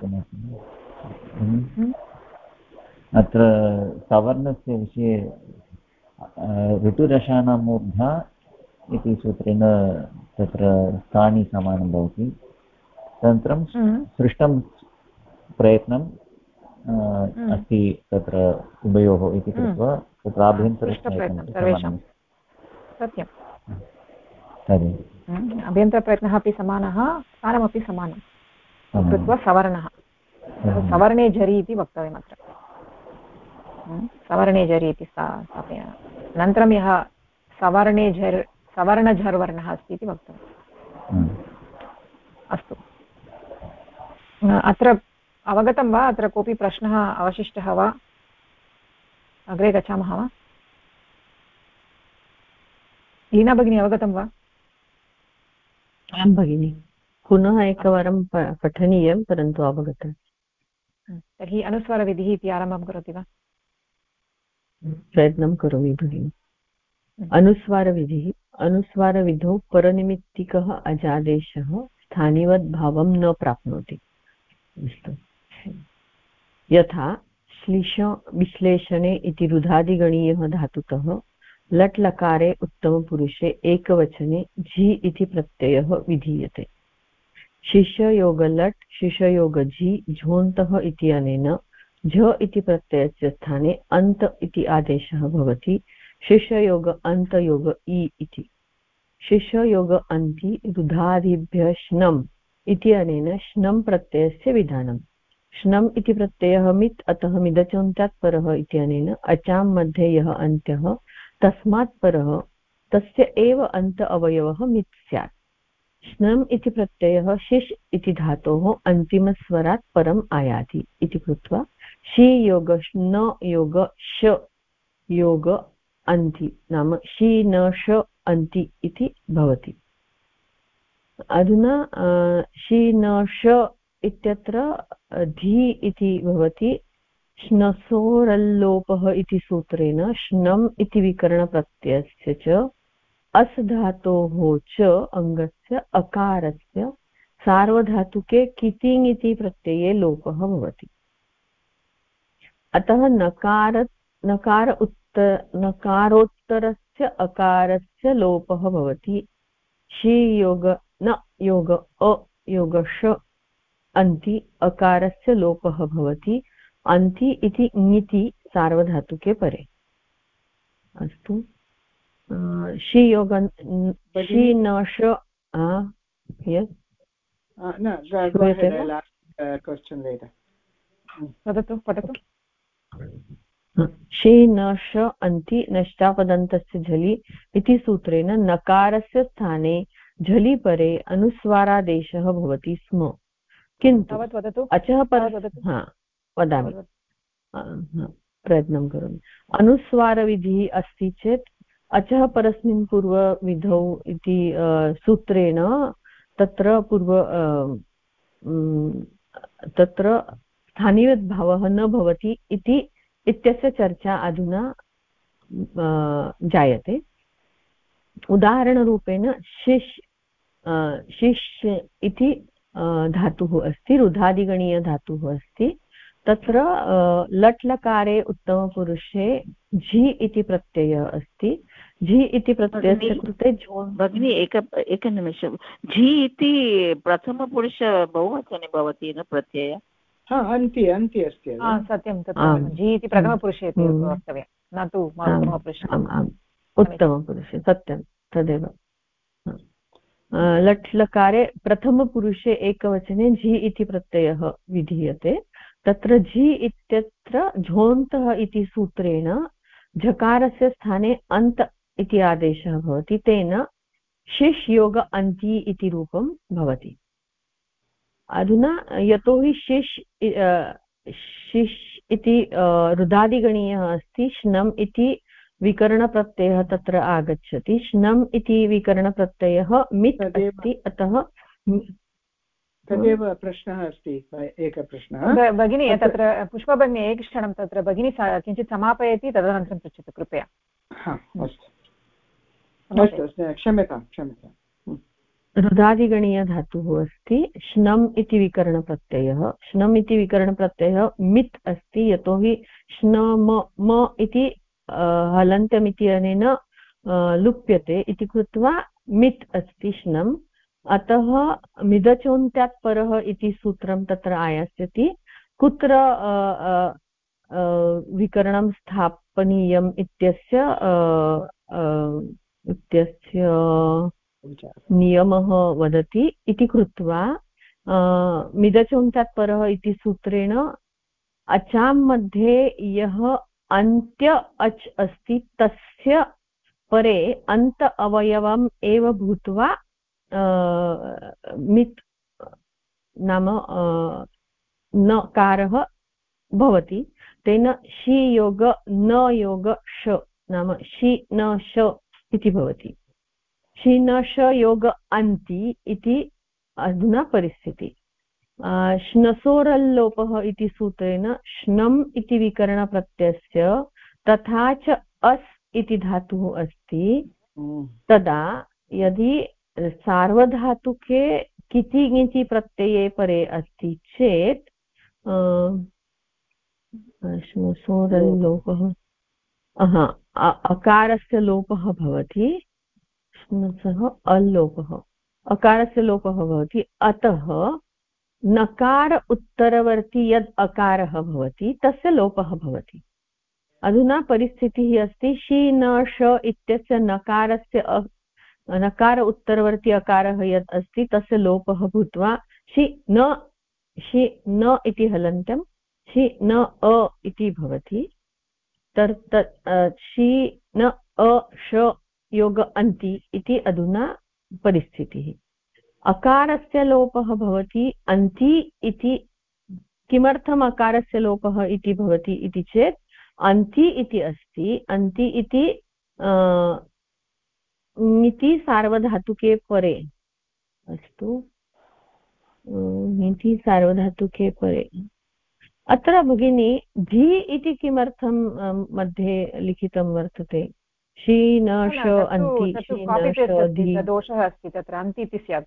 अत्र सवर्णस्य विषये ऋतुरसानां मूर्धा इति सूत्रेण तत्र स्थानि समानं भवति। तदनन्तरं सृष्टं प्रयत्नम् अस्ति तत्र उभयोः इति कृत्वा तत्र आभ्यन्तरप्रयत्नं सत्यं तदेव अभ्यन्तरप्रयत्नः अपि समानः, स्थानमपि समानं कृत्वा सवर्णः। सवर्णे झरि इति वक्तव्यम् अत्र। सवर्णे झरि इति स्थापय। अनन्तरं यः सवर्णझर्वर्णः अस्ति इति वक्तव्यम्। अस्तु, अत्र अवगतं वा? अत्र कोऽपि प्रश्नः अवशिष्टः वा? अग्रे गच्छामः वा? लीना भगिनी अवगतं वा? आं भगिनि, पुनः एकवारं पठनीयं, परन्तु अवगतम्। तर्हि अनुस्वारविधिः इति आरम्भं करोति वा? प्रयत्नं करोमि भगिनि। अनुस्वारविधिः। अनुस्वारविधौ परनिमित्तिकः अजादेशः स्थानिवद्भावं न प्राप्नोति। यथा श्लिष विश्लेषणे इति रुधादिगणीयः धातुतः लट् लकारे उत्तमपुरुषे एकवचने झि इति प्रत्ययः विधीयते। शिष्ययोगलट् शिष्ययोगझि झोन्तः इत्यनेन झ इति प्रत्ययस्य स्थाने अन्त इति आदेशः भवति। शिष्ययोग अन्तयोग इ इति। शिष्ययोग अन्ति रुधादिभ्यः श्नम् इत्यनेन श्नम् प्रत्ययस्य विधानम्। श्नम् इति प्रत्ययः मित्, अतः मिदचोन्त्यात् परः इत्यनेन अचां मध्ये यः अन्त्यः तस्मात् परः तस्य एव अन्त अवयवः मित् स्यात्। श्नम् इति प्रत्ययः शिश् इति धातोः अन्तिमस्वरात् परम् आयाति इति कृत्वा शि योग श्न योग श योग अन्ति नाम शि न श अन्ति इति भवति। अधुना शि न श इत्यत्र धी इति भवति। श्नसोरल्लोपः इति सूत्रेण श्नम् इति विकरणप्रत्ययस्य च अस् धातोः च अङ्गस्य अकारस्य सार्वधातुके कितिङ् इति प्रत्यये लोपः भवति। अतः नकारोत्तरस्य अकारस्य लोपः भवति। शि योग न योग अ योग श अन्ति अकारस्य लोपः भवति। अन्ति इति ङिति सार्वधातुके परे। अस्तु, शि योग शि न श क्वश्चन् लेटर् वदतु, पठतु। शि न श अन्ति नष्टापदन्तस्य झलि इति सूत्रेण नकारस्य स्थाने झलि परे अनुस्वारादेशः भवति स्म किन्तु अचः वदामि प्रयत्नं करोमि अनुस्वारविधिः अस्ति चेत् अचः परस्मिन् पूर्वविधौ इति सूत्रेण तत्र तत्र स्थानीयभावः न भवति इत्यस्य चर्चा अधुना जायते उदाहरणरूपेण शिष् इति धातुः अस्ति रुधादिगणीयधातुः अस्ति तत्र लट् लकारे उत्तमपुरुषे झि इति प्रत्ययः अस्ति झि इति प्रत्ययस्य कृते भगिनी एकनिमिषं झि इति प्रथमपुरुष बहुवचने भवति न प्रत्यय अन्ति अस्ति सत्यं तत्र झि इति प्रथमपुरुषे इति वक्तव्यं न तु उत्तमपुरुषे उत्तमपुरुषे सत्यं तदेव लट् लकारे प्रथमपुरुषे एकवचने झि इति प्रत्ययः विधीयते तत्र झि इत्यत्र झोन्तः इति सूत्रेण झकारस्य स्थाने अन्त इति आदेशः भवति तेन शिष् योग अन्ति इति रूपं भवति अधुना यतोहि शिष् इति रुदादिगणीयः अस्ति श्नम् इति विकरणप्रत्ययः तत्र आगच्छति श्नम् इति विकरणप्रत्ययः मित् अस्ति अतः तदेव प्रश्नः अस्ति एकः प्रश्नः भगिनी तत्र पुष्पभगिनी एकक्षणं तत्र भगिनी किञ्चित् समापयति तदनन्तरं पृच्छतु कृपया अस्तु क्षम्यतां रुदादिगणीयधातुः अस्ति श्नम् इति विकरणप्रत्ययः श्नम् इति विकरणप्रत्ययः मित् अस्ति यतोहि श्नम इति हलन्त्यमिति अनेन लुप्यते इति कृत्वा मित् अस्ति श्नम् अतः मिदचोन्त्यात् परः इति सूत्रं तत्र आयास्यति कुत्र विकरणं स्थापनीयम् इत्यस्य नियमः वदति इति कृत्वा मिदचोन्त्यात् परः इति सूत्रेण अचां मध्ये यः अन्त्य अच् अस्ति तस्य परे अन्त अवयवम् एव भूत्वा मित् नाम नकारः भवति तेन शि योग न योग श नाम शि न श इति भवति शि न श योग अन्ति इति अधुना परिस्थिति श्नसोरल्लोपः इति सूत्रेण श्नम् इति विकरणप्रत्ययस्य तथा च अस् इति धातुः अस्ति तदा यदि सार्वधातुके किति ङिति प्रत्यये परे अस्ति चेत् श्नसोरल्लोपः अकारस्य लोपः भवति श्नसः अल्लोपः अकारस्य लोपः भवति अतः नकार उत्तरवर्ती यद् अकारः भवति तस्य लोपः भवति अधुना परिस्थितिः अस्ति शि न श इत्यस्य नकार उत्तरवर्ती अकारः यत् अस्ति तस्य लोपः भूत्वा शि न इति हलन्त्यं शि न अ इति भवति शि न अ श योग अन्ति इति अधुना परिस्थितिः अकारस्य लोपः भवति अन्ति इति किमर्थम् अकारस्य लोपः इति भवति इति चेत् अन्ति इति अस्ति अन्ति इति ङिति सार्वधातुके परे अस्तु ङिति सार्वधातुके परे अत्र भगिनी झि इति किमर्थं मध्ये लिखितं वर्तते शि न श अन्ति दोषः अस्ति तत्र अन्ति इति स्यात्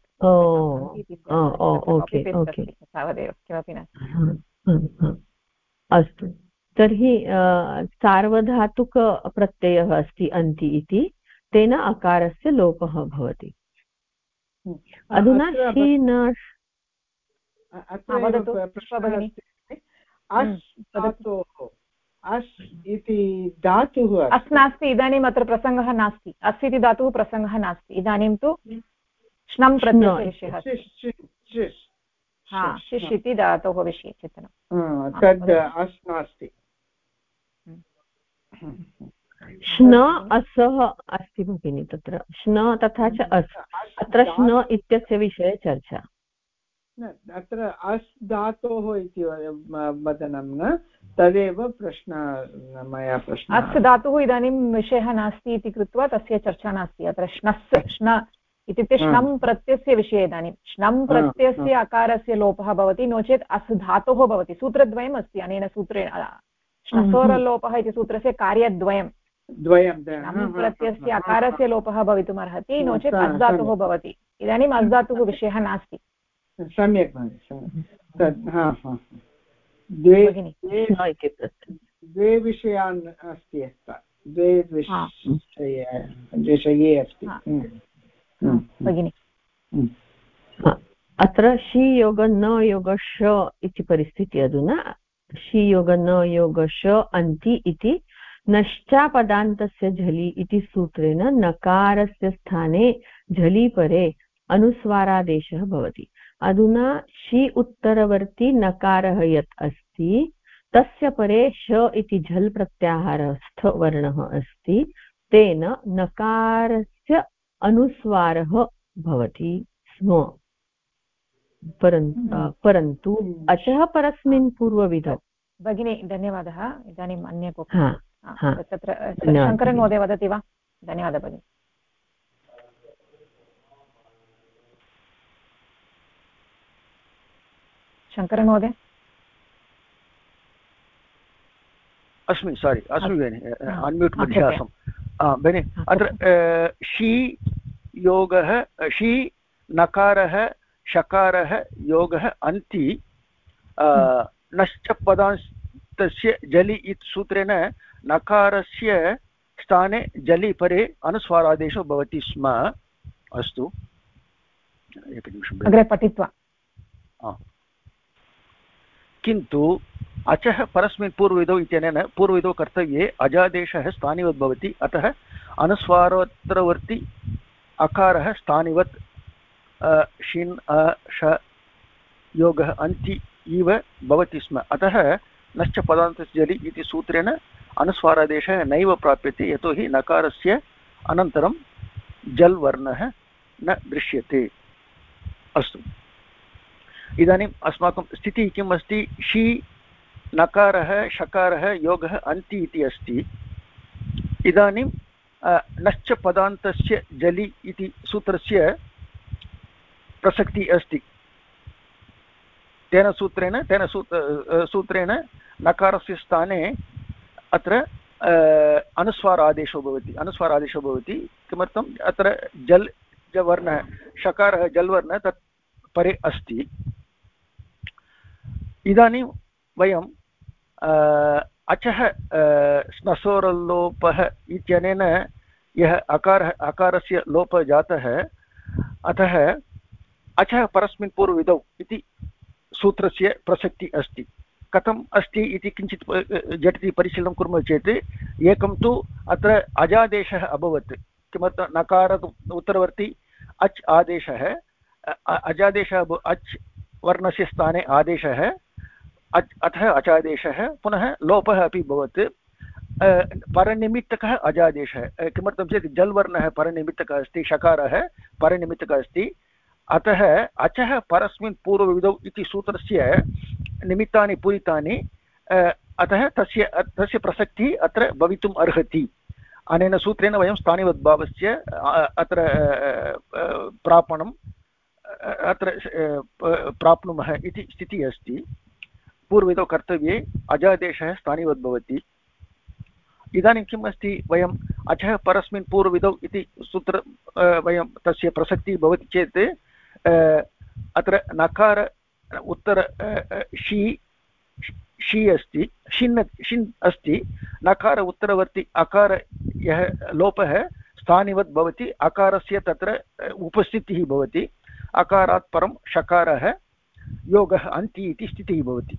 तावदेव किमपि न अस्तु तर्हि सार्वधातुकप्रत्ययः अस्ति अन्ति इति तेन अकारस्य लोपः भवति अधुना शि न अस् इति धातुः अस् नास्ति इदानीम् अत्र प्रसङ्गः नास्ति अस् इति धातुः प्रसङ्गः नास्ति इदानीं तु श्नं प्रत्ययस्य विषयः शिष् इति धातोः विषये चिन्तनं तद् अस् नास्ति श्न असः अस्ति भगिनि तत्र श्न तथा च अस् अत्र श्न इत्यस्य विषये चर्चा अत्र अस् धातोः इति वदनं न तदेव प्रश्नः मया प्रश्नः अस् धातुः इदानीं विषयः नास्ति इति कृत्वा तस्य चर्चा नास्ति अत्र श्नस् श्न इत्युक्ते श्नं प्रत्ययस्य विषये इदानीं श्नं प्रत्ययस्य अकारस्य लोपः भवति नो चेत् अस् धातोः भवति सूत्रद्वयम् अस्ति अनेन सूत्रेण श्नसोरलोपः इति सूत्रस्य कार्यद्वयं श्नं प्रत्ययस्य अकारस्य लोपः भवितुमर्हति नो चेत् अस् धातुः भवति इदानीम् अस् धातुः विषयः नास्ति सम्यक् द्वे विषयान् अस्ति द्वे विषये अस्ति भगिनि अत्र शी योग न योग श इति परिस्थितिः अधुना शी योग न योग श अन्ति इति नश्चापदान्तस्य झलि इति सूत्रेण नकारस्य स्थाने झलि परे अनुस्वारादेशः भवति अधुना शी उत्तरवर्ती नकारः यत् अस्ति तस्य परे श इति झल् प्रत्याहारस्थ वर्णः अस्ति तेन नकारस्य अनुस्वारः भवति स्म परन्तु अचः परस्मिन् पूर्वविधौ भगिनी धन्यवादः इदानीम् अन्य कोऽपि तत्र शङ्करन् महोदय वदति वा धन्यवादः भगिनि शङ्करन् महोदय अस्मि सारी अस्मि भगिनि अन्म्यूट् मध्ये आसम् भगिनि अत्र शी योगः शी नकारः शकारः योगः अन्ति नश्च पदान्तस्य जलि इति सूत्रेण नकारस्य स्थाने जलि परे अनुस्वारादेशो भवति स्म अस्तु एकनिमिषम् अग्रे पठित्वा किन्तु अचः परस्मिन् पूर्वविधौ इत्यनेन पूर्वविधौ कर्तव्ये अजादेशः स्थानिवत् भवति अतः अनुस्वारोत्तरवर्ती अकारः स्थानिवत् शिन् श योगः अन्ति इव भवति स्म अतः नश्च पदान्तस्य जलि इति सूत्रेण अनुस्वारादेशः नैव प्राप्यते यतोहि नकारस्य अनन्तरं जल् वर्णः न दृश्यते अस्तु इदानीम् अस्माकं स्थितिः किम् अस्ति शी नकारः शकारः योगः अन्ति इति अस्ति इदानीं नश्च पदान्तस्य जलि इति सूत्रस्य प्रसक्तिः अस्ति तेन सूत्रेण नकारस्य स्थाने अत्र अनुस्वारादेशो भवति किमर्थम् अत्र जल् वर्णः शकारः जल् वर्णः तत् परे अस्ति इदानीं वयं अचः स्नसोरल्लोपः इत्यनेन यः अकारस्य लोपः जातः अतः अचः परस्मिन् पूर्वविधौ इति सूत्रस्य प्रसक्तिः अस्ति कथम् अस्ति इति किञ्चित् झटिति परिशीलनं कुर्मः चेत् एकं तु अत्र अजादेशः अभवत् किमर्थं नकार उत्तरवर्ती अच् आदेशः अजादेशः अच् वर्णस्य स्थाने आदेशः अतः अचादेशः पुनः लोपः अपि भवत् परनिमित्तकः अजादेशः किमर्थं चेत् जल् वर्णः परनिमित्तकः अस्ति शकारः परनिमित्तकः अस्ति अतः अचः परस्मिन् पूर्वविधौ इति सूत्रस्य निमित्तानि पूरितानि अतः तस्य प्रसक्तिः अत्र भवितुम् अर्हति अनेन सूत्रेण वयं स्थानिवद्भावस्य अत्र प्रापणम् अत्र प्राप्नुमः इति स्थितिः अस्ति पूर्वविधौ कर्तव्ये अजादेशः स्थानिवद् भवति इदानीं किम् अस्ति वयम् अचः परस्मिन् पूर्वविधौ इति सूत्र वयं तस्य प्रसक्तिः भवति चेत् अत्र नकार उत्तर शी अस्ति शिन् अस्ति नकार उत्तरवर्ती अकार यः लोपः स्थानिवत् भवति अकारस्य तत्र उपस्थितिः भवति अकारात् परं शकारः योगः अन्ति इति स्थितिः भवति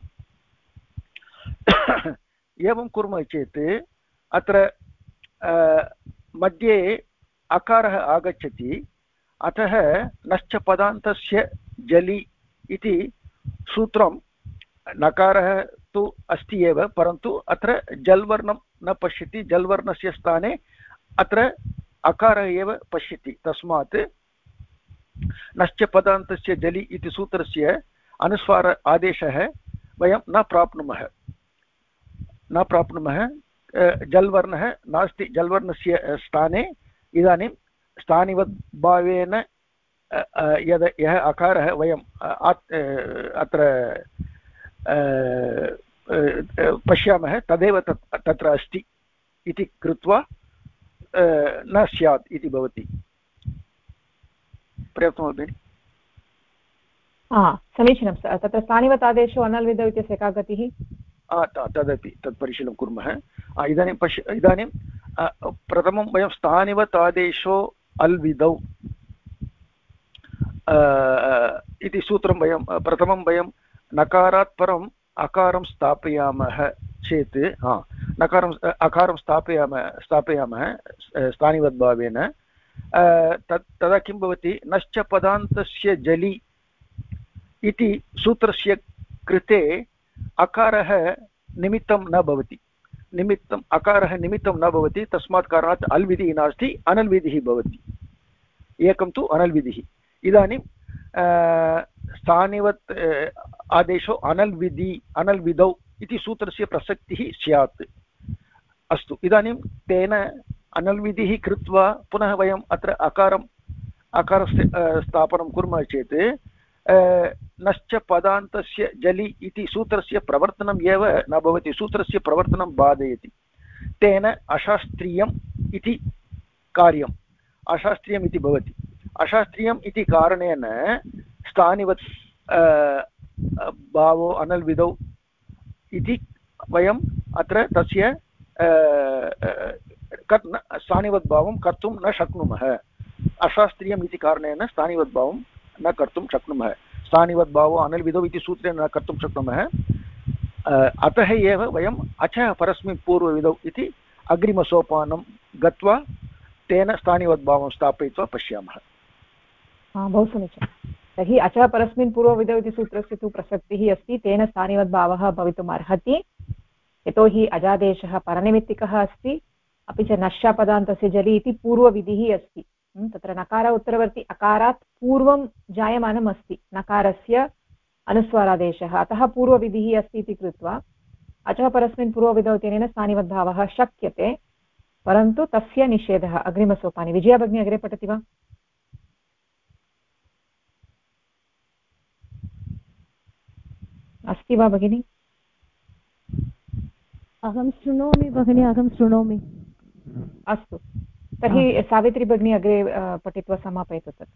एवं कुर्मः चेत् अत्र मध्ये अकारः आगच्छति अतः नश्च पदान्तस्य जलि इति सूत्रं नकारः तु अस्ति एव परन्तु अत्र जल् वर्णं न पश्यति जल्वर्णस्य स्थाने अत्र अकारः एव पश्यति तस्मात् नश्च पदान्तस्य जलि इति सूत्रस्य अनुस्वार आदेशः वयं न प्राप्नुमः जल्वर्णः नास्ति जल्वर्णस्य स्थाने इदानीं स्थानिवद्भावेन यः अकारः वयं अत्र पश्यामः तदेव तत्र अस्ति इति कृत्वा न स्यात् इति भवति पर्याप्तं भगिनि समीचीनं तत्र स्थानिवत् आदेशो अनल्विदौ इत्यस्य का गतिः तदपि तत् परिशीलनं कुर्मः इदानीं प्रथमं वयं स्थानिवत् आदेशो अल्विदौ इति सूत्रं प्रथमं वयं नकारात् परम् अकारं स्थापयामः चेत् अकारं स्थापयामः स्थानिवद्भावेन तदा किं भवति नश्च पदान्तस्य जलि इति सूत्रस्य कृते अकारः निमित्तं न भवति अकारः निमित्तं न भवति तस्मात् कारणात् अल्विधिः नास्ति अनल्विधिः भवति एकं तु अनल्विधिः इदानीं स्थानिवत् आदेशो अनल्विधौ इति सूत्रस्य प्रसक्तिः स्यात् अस्तु इदानीं तेन अनल्विधिः कृत्वा पुनः वयम् अत्र अकारस्य स्थापनं कुर्मः चेत् नश्च पदान्तस्य जलि इति सूत्रस्य प्रवर्तनम् एव न भवति सूत्रस्य प्रवर्तनं बाधयति तेन अशास्त्रीयम् इति कार्यम् अशास्त्रीयम् इति भवति अशास्त्रीयम् इति कारणेन स्थानिवत् भावो अनल्विधौ इति वयम् अत्र तस्य स्थानिवद्भावं कर्तुं न शक्नुमः अशास्त्रीयम् इति कारणेन स्थानिवद्भावं न कर्तुं शक्नुमः स्थानिवद्भावो अनल्विधौ इति सूत्रेण न कर्तुं शक्नुमः अतः एव वयम् अचः परस्मिन् पूर्वविधौ इति अग्रिमसोपानं गत्वा तेन स्थानिवद्भावं स्थापयित्वा पश्यामः बहु समीचीनं तर्हि अचः परस्मिन् पूर्वविधौ इति सूत्रस्य तु प्रसक्तिः अस्ति तेन स्थानिवद्भावः भवितुम् अर्हति यतोहि अजादेशः परनिमित्तिकः अस्ति अपि च नश्चापदान्तस्य जलि इति पूर्वविधिः अस्ति तत्र नकार उत्तरवर्ति अकारात् पूर्वं जायमानम् अस्ति नकारस्य अनुस्वारादेशः अतः पूर्वविधिः अस्ति इति कृत्वा अचः परस्मिन् पूर्वविधौ इत्यनेन स्थानिवद्भावः शक्यते परन्तु तस्य निषेधः अग्रिमसोपाने विजया भगिनी अग्रे पठति वा अस्ति वा भगिनी अहं शृणोमि भगिनी अहं शृणोमि अस्तु तर्हि सावित्री भगिनी अग्रे पठित्वा समापयतु तत्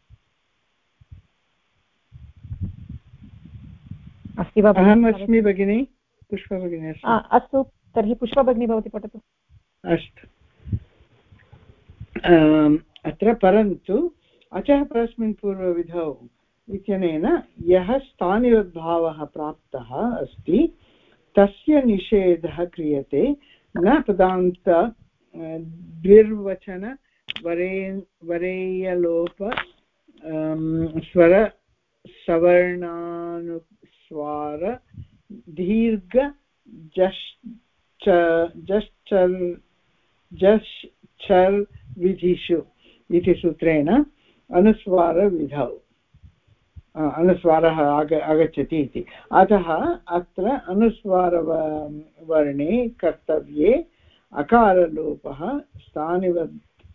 अस्ति वा अहम् अस्मि भगिनी पुष्पा भगिनी अस्तु तर्हि पुष्पा भगिनी भवती पठतु अस्तु अत्र परन्तु अचः परस्मिन् पूर्वविधौ इत्यनेन यः स्थानिवद्भावः प्राप्तः अस्ति तस्य निषेधः क्रियते न पदान्त द्विर्वचन वरेयलोप स्वर सवर्णानुस्वार दीर्घ जश्चर् विधिषु इति सूत्रेण अनुस्वारविधौ अनुस्वारः आगच्छति इति अतः अत्र अनुस्वारवर्णे कर्तव्ये अकारलोपः स्थानिवत्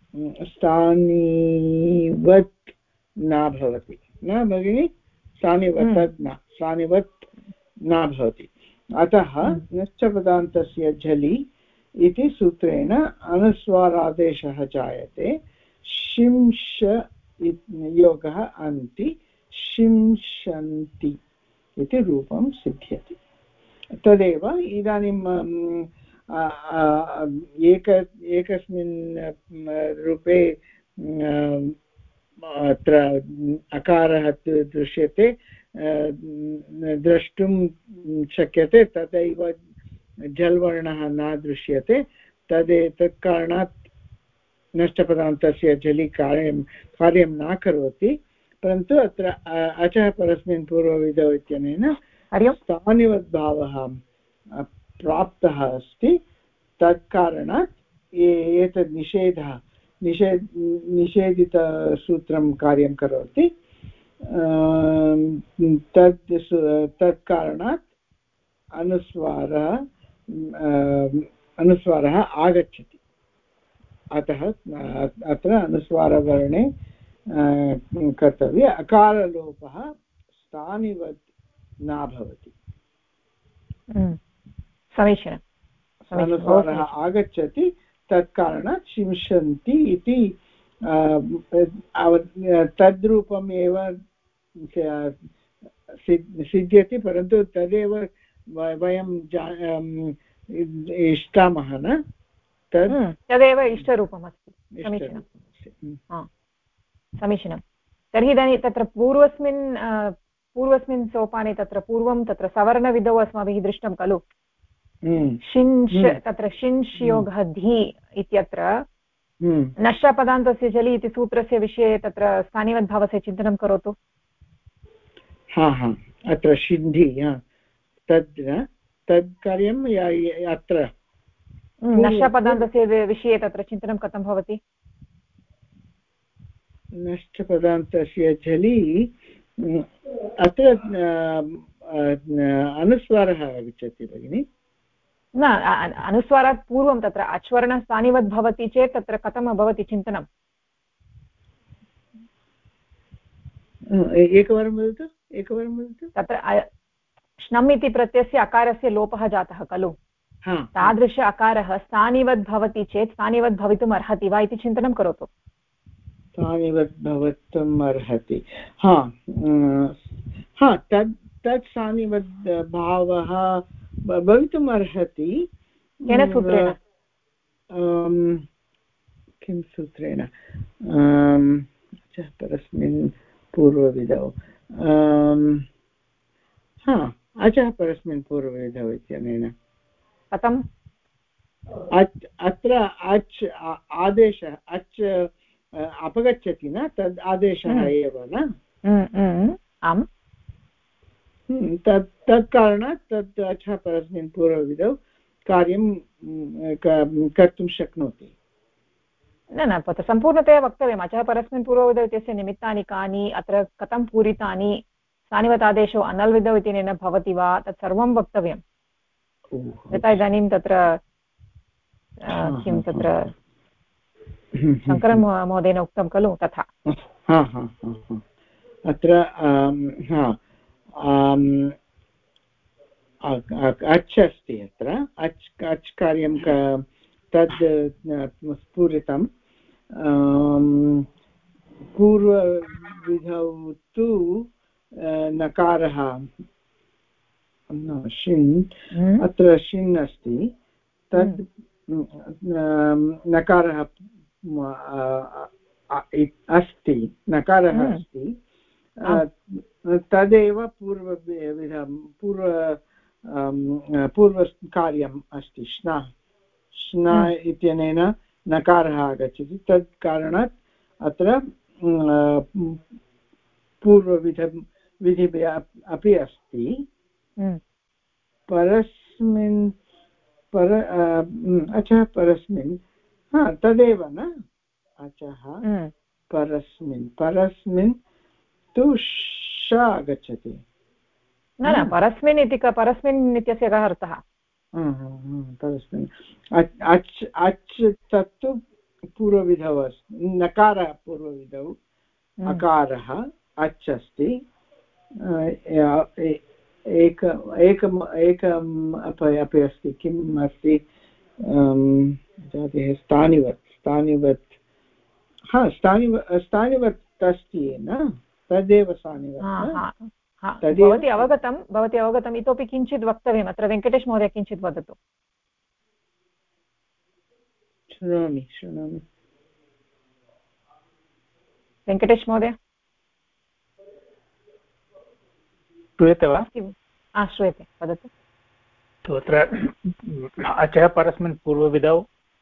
न भवति न भगिनि स्थानिवत् न भवति अतः नश्चपदान्तस्य झलि इति सूत्रेण अनुस्वारादेशः जायते शिंश योगः अन्ति शिंशन्ति इति रूपं सिद्ध्यति तदेव इदानीं एकस्मिन् रूपे अत्र अकारः दृश्यते द्रष्टुं शक्यते तथैव जल्वर्णः न दृश्यते तत् कारणात् नष्टपदान्तस्य जलि कार्यं न करोति परन्तु अत्र अचः परस्मिन् पूर्वविधौ इत्यनेन स्थानिवद्भावः प्राप्तः अस्ति तत्कारणात् एतद् निषेधितसूत्रं कार्यं करोति। तत्कारणात् अनुस्वारः आगच्छति। अतः अत्र अनुस्वारवर्णे कर्तव्य। अकारलोपः स्थानिवत् न भवति। समीचीनम्। अनुस्वारः आगच्छति, तत्कारणात् शिंशन्ति इति तद्रूपम् एव सिद्ध्यति, परन्तु तदेव वयं इष्टामः न, तदेव इष्टरूपमस्ति। समीचीनं। तर्हि इदानीं तत्र पूर्वस्मिन् सोपाने तत्र पूर्वं तत्र सवर्णविधौ अस्माभिः दृष्टं खलु। शिंश् तत्र शिंश् योगः धी इत्यत्र नष्टपदान्तस्य जलि इति सूत्रस्य विषये तत्र स्थानिवद्भावस्य चिन्तनं करोतु। अत्र शिन्धि तद् कार्यम् अत्र नष्टपदान्तस्य विषये तत्र चिन्तनं कथं भवति? नष्टपदान्तस्य झलि अत्र अनुस्वारः आगच्छति भगिनि। न, अनुस्वारात् पूर्वं तत्र अच्वर्णः स्थानिवद् भवति चेत् तत्र कथं भवति चिन्तनम्? एकवारं वदतु। तत्र श्नम् इति प्रत्ययस्य अकारस्य लोपः जातः खलु। तादृश अकारः स्थानिवद् भवति चेत् स्थानिवद् भवितुम् अर्हति वा इति चिन्तनं करोतु। स्थानिवद् भवितुम् अर्हति, तत् स्थानिवद् भावः भवितुम् अर्हति। केन सूत्रेण? किं सूत्रेण? परस्मिन् पूर्वविधौ अचः परस्मिन् पूर्वविधौ इत्यनेन। कथम्? अत्र अच् आदेशः अच् अपगच्छति न, तद् आदेशः एव न। आम्, तत् कारणात् तत् अचः परस्मिन् पूर्वविधौ कार्यं कर्तुं शक्नोति। न तत्र सम्पूर्णतया वक्तव्यम्। अचः परस्मिन् पूर्वविधौ इत्यस्य निमित्तानि कानि, अत्र कथं पूरितानि, स्थानिवतादेशो अनल्विधौ इति न भवति वा, तत् सर्वं वक्तव्यम्। यथा इदानीं तत्र किं तत्र शङ्करं महोदयेन उक्तं खलु तथा। अत्र अच् अस्ति, अत्र अच् कार्यं तद् स्फुरितं। पूर्वविधौ तु नकारः शिन्, अत्र शिन् अस्ति, तद् नकारः अस्ति, नकारः अस्ति, तदेव पूर्वकार्यम् अस्ति। श्ना इत्यनेन नकारः आगच्छति, तत् कारणात् अत्र पूर्वविधिः अपि अस्ति। परस्मिन् अचः परस्मिन् तदेव न, अचः परस्मिन् तु श आगच्छति। न परस्मिन् इति परस्मिन् इत्यस्य कः अर्थः? परस्मिन् अच् तत्तु पूर्वविधौ अस्ति, नकारः पूर्वविधौ, अकारः अच् अस्ति, एकम् अपि अस्ति, किम् अस्ति, स्थानिवत् अस्ति न, तदेव स्थानिवत्। भवती अवगतम्। इतोपि किञ्चित् वक्तव्यम्। अत्र वेङ्कटेश महोदय किञ्चित् वदतु। शृणोमि। वेङ्कटेश महोदय श्रूयते वा? श्रूयते, वदतु। अत्र अचः परस्मिन् पूर्वविधौ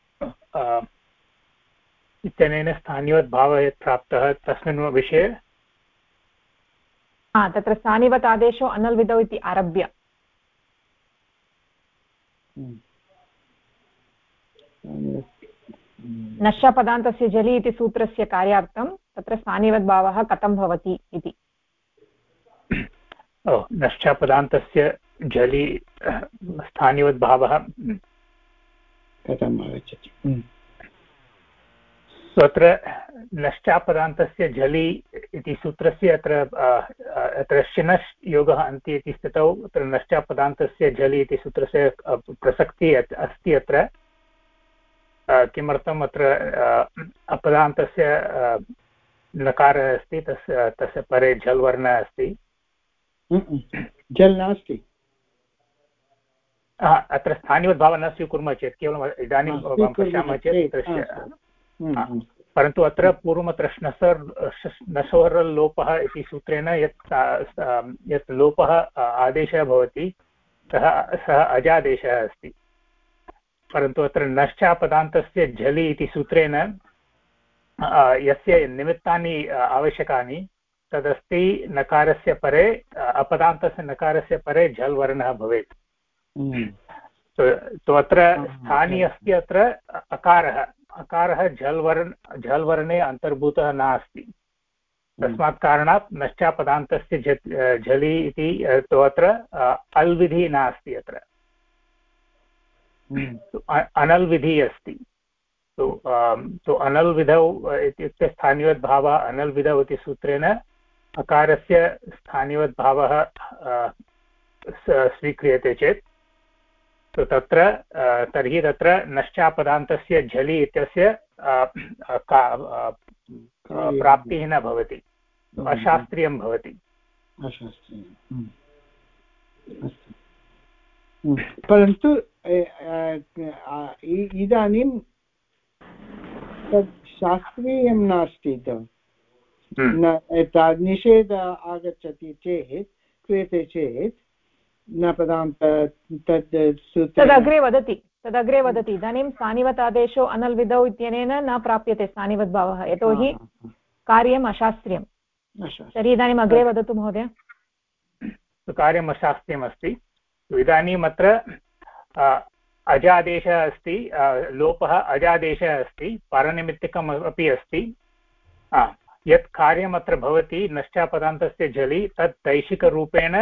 इत्यनेन स्थानिवत् भावः यत् प्राप्तः तस्मिन् विषये तत्र स्थानिवत् आदेशो अनल्विधौ इति आरभ्य नश्यपदान्तस्य जलि इति सूत्रस्य कार्यार्थं तत्र स्थानिवद्भावः कथं भवति इति। नश्यपदान्तस्य जलि स्थानिवद्भावः कथम् आगच्छति? अत्र नश्चापदान्तस्य जलि इति सूत्रस्य अत्र शिनश् योगः अन्ते इति स्थितौ अत्र नश्चापदान्तस्य जलि इति सूत्रस्य प्रसक्तिः अस्ति। अत्र किमर्थम् अत्र अपदान्तस्य नकारः अस्ति, तस्य परे झल् वर्णः अस्ति। जल् नास्ति, अत्र स्थानिवद्भावः न स्वीकुर्मः चेत् केवलम् इदानीं पश्यामः चेत् परन्तु अत्र पूर्वम् अत्र नसवर्लोपः इति सूत्रेण यत् लोपः आदेशः भवति सः अजादेशः अस्ति। परन्तु अत्र नश्चापदान्तस्य झलि इति सूत्रेण यस्य निमित्तानि आवश्यकानि तदस्ति नकारस्य परे, अपदान्तस्य नकारस्य परे झल् वर्णः भवेत्। तो अत्र स्थानी अस्ति अत्र अकारः झल् वर्णे अन्तर्भूतः नास्ति। तस्मात् कारणात् नश्चापदान्तस्य झलि इति तो अत्र अल् विधिः नास्ति, अत्र अनल् विधिः अस्ति। तो अनल् विधौ इत्युक्ते स्थानिवद्भावः अनल् विधौ इति सूत्रेण अकारस्य स्थानिवद्भावः स्वीक्रियते चेत् तो तर्हि तत्र नश्चापदान्तस्य झलि इत्यस्य प्राप्तिः न भवति, अशास्त्रीयं भवति। परन्तु इदानीं तत् शास्त्रीयं नास्ति। निषेधः आगच्छति चेत्, क्रियते चेत् न पदान्त तदग्रे वदति इदानीं स्थानिवत् आदेशो अनल् विधौ इत्यनेन न प्राप्यते स्थानिवद्भावः, यतोहि कार्यम् अशास्त्रीयं। तर्हि इदानीम् अग्रे वदतु महोदय। कार्यम् अशास्त्रीयम् अस्ति। इदानीम् अत्र अजादेशः अस्ति, लोपः अजादेशः अस्ति, परनिमित्तिकम् अपि अस्ति। यत् कार्यम् अत्र भवति नश्चापदान्तस्य झलि तत् दैशिकरूपेण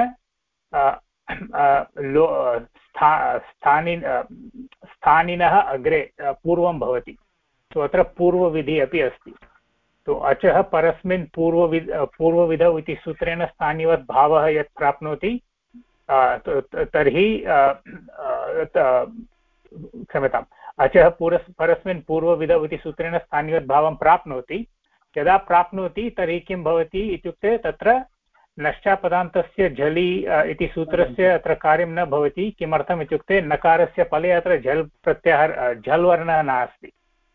स्थानिनः अग्रे पूर्वं भवति। तो अत्र पूर्वविधिः अपि अस्ति। तो अचः परस्मिन् पूर्वविधौ इति सूत्रेण स्थानिवत् भावः यत् प्राप्नोति तर्हि क्षम्यताम्, अचः परस्मिन् पूर्वविधौ इति सूत्रेण स्थानिवत् भावं प्राप्नोति। यदा प्राप्नोति तर्हि किं भवति इत्युक्ते तत्र नश्चापदान्तस्य झलि इति सूत्रस्य अत्र कार्यं न भवति। किमर्थम् इत्युक्ते नकारस्य फले अत्र झल् प्रत्याहार झल् वर्णः नास्ति।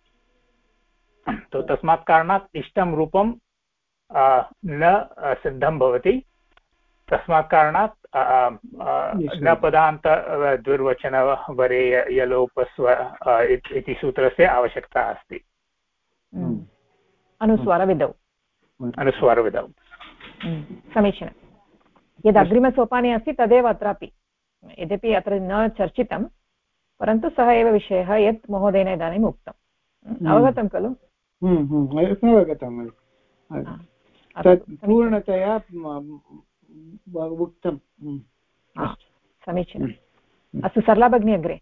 तो तस्मात् कारणात् इष्टं रूपं न सिद्धं भवति। तस्मात् कारणात् न पदान्त द्विर्वचनवरे यलोपस्व इति सूत्रस्य आवश्यकता अस्ति। अनुस्वारविधौ। समीचीनं। यद् अग्रिमसोपाने अस्ति तदेव अत्रापि, यद्यपि अत्र न चर्चितं परन्तु सः एव विषयः यत् महोदयेन इदानीम् उक्तम्। अवगतं खलु? अवगतं। तत् पूर्णतया उक्तं। समीचीनम्। अस्तु, सरला भगिनी अग्रे।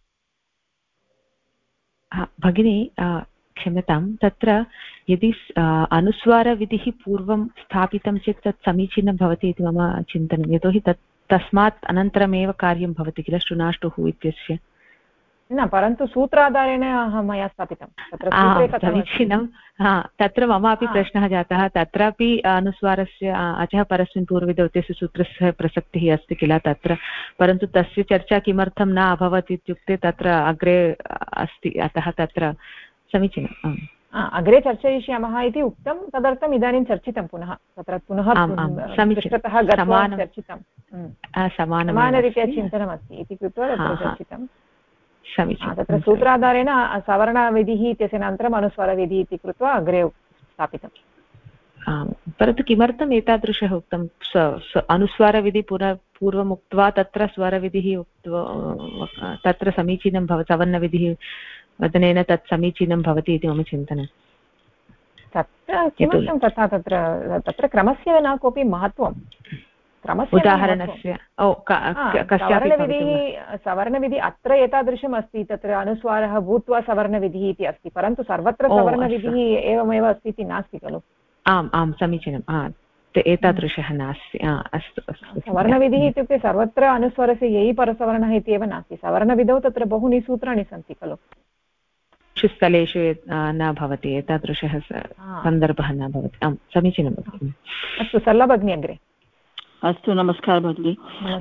भगिनी क्षम्यतां, तत्र यदि अनुस्वारविधिः पूर्वं स्थापितं चेत् तत् समीचीनं भवति इति मम चिन्तनं। यतोहि तस्मात् अनन्तरमेव कार्यं भवति किल श्रुणाष्टुः इत्यस्य। न, परन्तु सूत्राधारेण मया स्थापितं समीचीनं। तत्र मम अपि प्रश्नः जातः। तत्रापि अनुस्वारस्य अचः परस्मिन् पूर्वविधौ इत्यस्य सूत्रस्य प्रसक्तिः अस्ति किल तत्र, परन्तु तस्य चर्चा किमर्थं न अभवत् इत्युक्ते तत्र अग्रे अस्ति, अतः तत्र समीचीनम्। अग्रे चर्चयिष्यामः इति उक्तं, तदर्थम् इदानीं चर्चितं पुनः तत्र पुनः पृष्ठतः गत्वा चर्चितं। समानरीत्या चिन्तनमस्ति इति कृत्वा तत्र चर्चितं। तत्र सूत्राधारेण सवर्णविधिः इत्यस्य अनन्तरम् अनुस्वारविधिः इति कृत्वा अग्रे स्थापितम्। परन्तु किमर्थम् एतादृशः उक्तं? अनुस्वारविधि पूर्वम् उक्त्वा तत्र स्वरविधिः उक्त्वा तत्र समीचीनं भवति, सवर्णविधिः वदनेन तत् समीचीनं भवति इति मम चिन्तनं। तत्र किमर्थं तथा तत्र तत्र क्रमस्य न कोऽपि महत्त्वं उदाहरणस्य सवर्णविधिः अत्र एतादृशम् अस्ति तत्र अनुस्वारः भूत्वा सवर्णविधिः इति अस्ति परन्तु सर्वत्र सवर्णविधिः एवमेव अस्ति इति नास्ति खलु। आम् आं समीचीनम् एतादृशः नास्ति। अस्तु अस्तु। सवर्णविधिः इत्युक्ते सर्वत्र अनुस्वारस्य ययि परसवर्णः इत्येव नास्ति सवर्णविधौ तत्र बहूनि सूत्राणि सन्ति खलु। स्थलेषु न भवति एतादृशः सन्दर्भः न भवति। आं समीचीनं भगिनि। अस्तु सरला भगिनी अग्रे। अस्तु नमस्कारः भगिनि।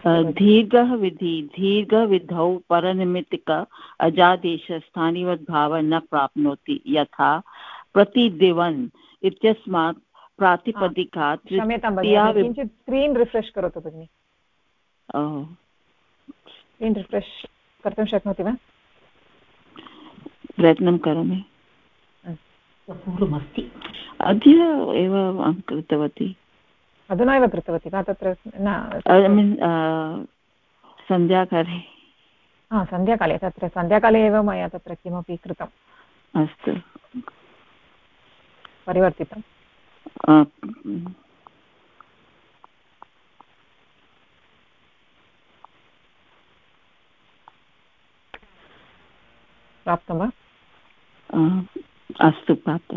दीर्घविधौ परनिमित्तिक अजादेश स्थानिवद्भावः न प्राप्नोति यथा प्रतिदिवन् इत्यस्मात् प्रातिपदिकात्। क्षम्यतां भगिनि किञ्चित् स्क्रीन् रिफ्रेश् करोतु भगिनि। स्क्रीन् रिफ्रेश् कर्तुं शक्नोति वा? प्रयत्नं करोमि। पूर्वमस्ति अद्य एव अहं कृतवती। अधुना एव कृतवती वा? तत्र सन्ध्याकाले। सन्ध्याकाले तत्र सन्ध्याकाले एव मया तत्र किमपि कृतम्। अस्तु परिवर्तितम्। प्राप्तं वा? अस्तु प्राप्तं।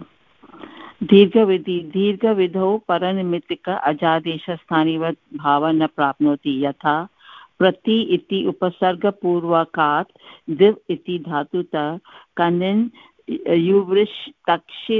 दीर्घविधौ परनिमित्तिक अजादेशस्थानिवत् भावः न प्राप्नोति यथा प्रति इति उपसर्गपूर्वकात् दिव् इति धातुतः कनिन् युवृष् तक्षि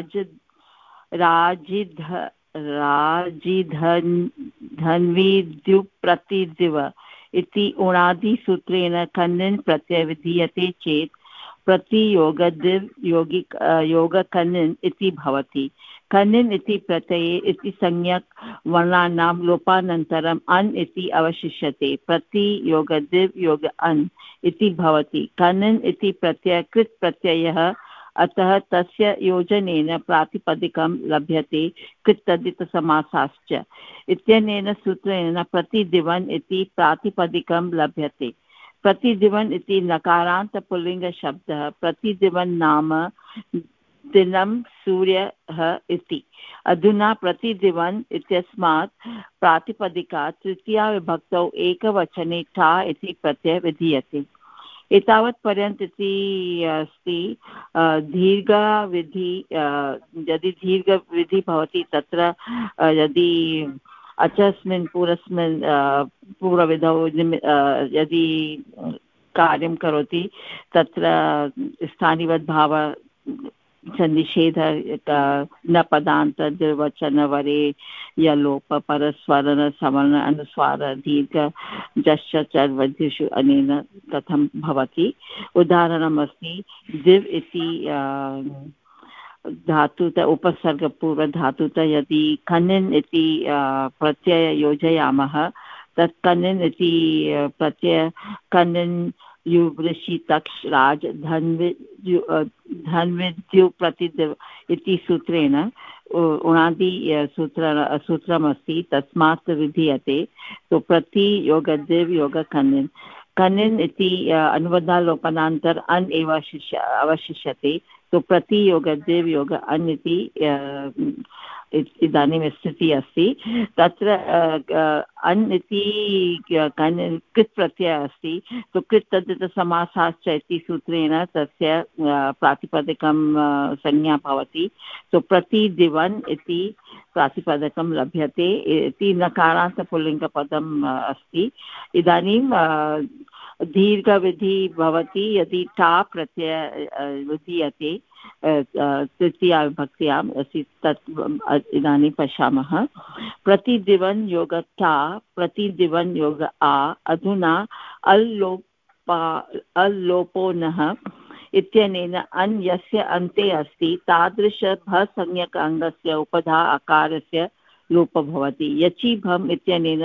राजिधन्वी द्युप् प्रतिदिव इति उणादिसूत्रेण कनिन् प्रत्यय विधीयते चेत् प्रतियोगदिव् योगकनिन् इति भवति। कनिन् इति प्रत्यये इति संज्ञक वर्णानां लोपानन्तरम् अन् इति अवशिष्यते। प्रतियोगदिव् योग अन् इति भवति। कनिन् इति प्रत्यय कृत् प्रत्ययः अतः तस्य योजनेन प्रातिपदिकं लभ्यते कृत्तद्धितसमासाश्च इत्यनेन सूत्रेण प्रतिदिवन् इति प्रातिपदिकं लभ्यते। प्रतिदिवन् इति नकारान्तपुल्लिङ्गशब्दः। प्रतिदिवन् नाम दिनं सूर्यः इति। अधुना प्रतिदिवन् इत्यस्मात् प्रातिपदिकात् तृतीयाविभक्तौ एकवचने ठा इति प्रत्ययः विधीयते। एतावत् पर्यन्त इति अस्ति। दीर्घविधि यदि दीर्घविधि भवति तत्र यदि अचस्मिन् पूर्वविधौ यदि कार्यं करोति तत्र स्थानिवद्भाव निषेध न पदान्त द्विवचनवरे यलोप परस्वरण सवर्ण अनुस्वार दीर्घ जश्च चर्वधिषु अनेन कथं भवति। उदाहरणमस्ति दिव् इति धातुत उपसर्गपूर्वधातुत यदि कनिन् इति प्रत्यय योजयामः तत् कनिन् इति प्रत्यय कनिन् युवृषि तक्ष राज धन्विद्यु प्रतिदिव इति सूत्रेण उणादि सूत्रमस्ति तस्मात् विधीयते। तो प्रतियोगदिव् योग कनिन्। कनिन् इति अनुवदालोपनान्तर अन् एव अवशिष्यते। तो प्रतियोगदिव् योग अन् इति इदानीं स्थितिः अस्ति। तत्र अन् इति कृत् प्रत्ययः अस्ति। तो कृत् तद्धितसमासाश्च इति सूत्रेण तस्य प्रातिपदिकं संज्ञा भवति। तो प्रतिदिवन् इति प्रातिपदिकं लभ्यते इति नकारान्तपुल्लिङ्गपदम् अस्ति। इदानीं दीर्घविधि भवति यदि टा प्रत्यय विधीयते तृतीयाविभक्त्याम् अस्ति तत् इदानीं पश्यामः। प्रतिदिवन् योग टा प्रतिदिवन् योग आ। अधुना अल्लोपो नः इत्यनेन अन् यस्य अन्ते अस्ति तादृश भसंज्ञक अङ्गस्य उपधा अकारस्य लोपः भवति। यचि भम् इत्यनेन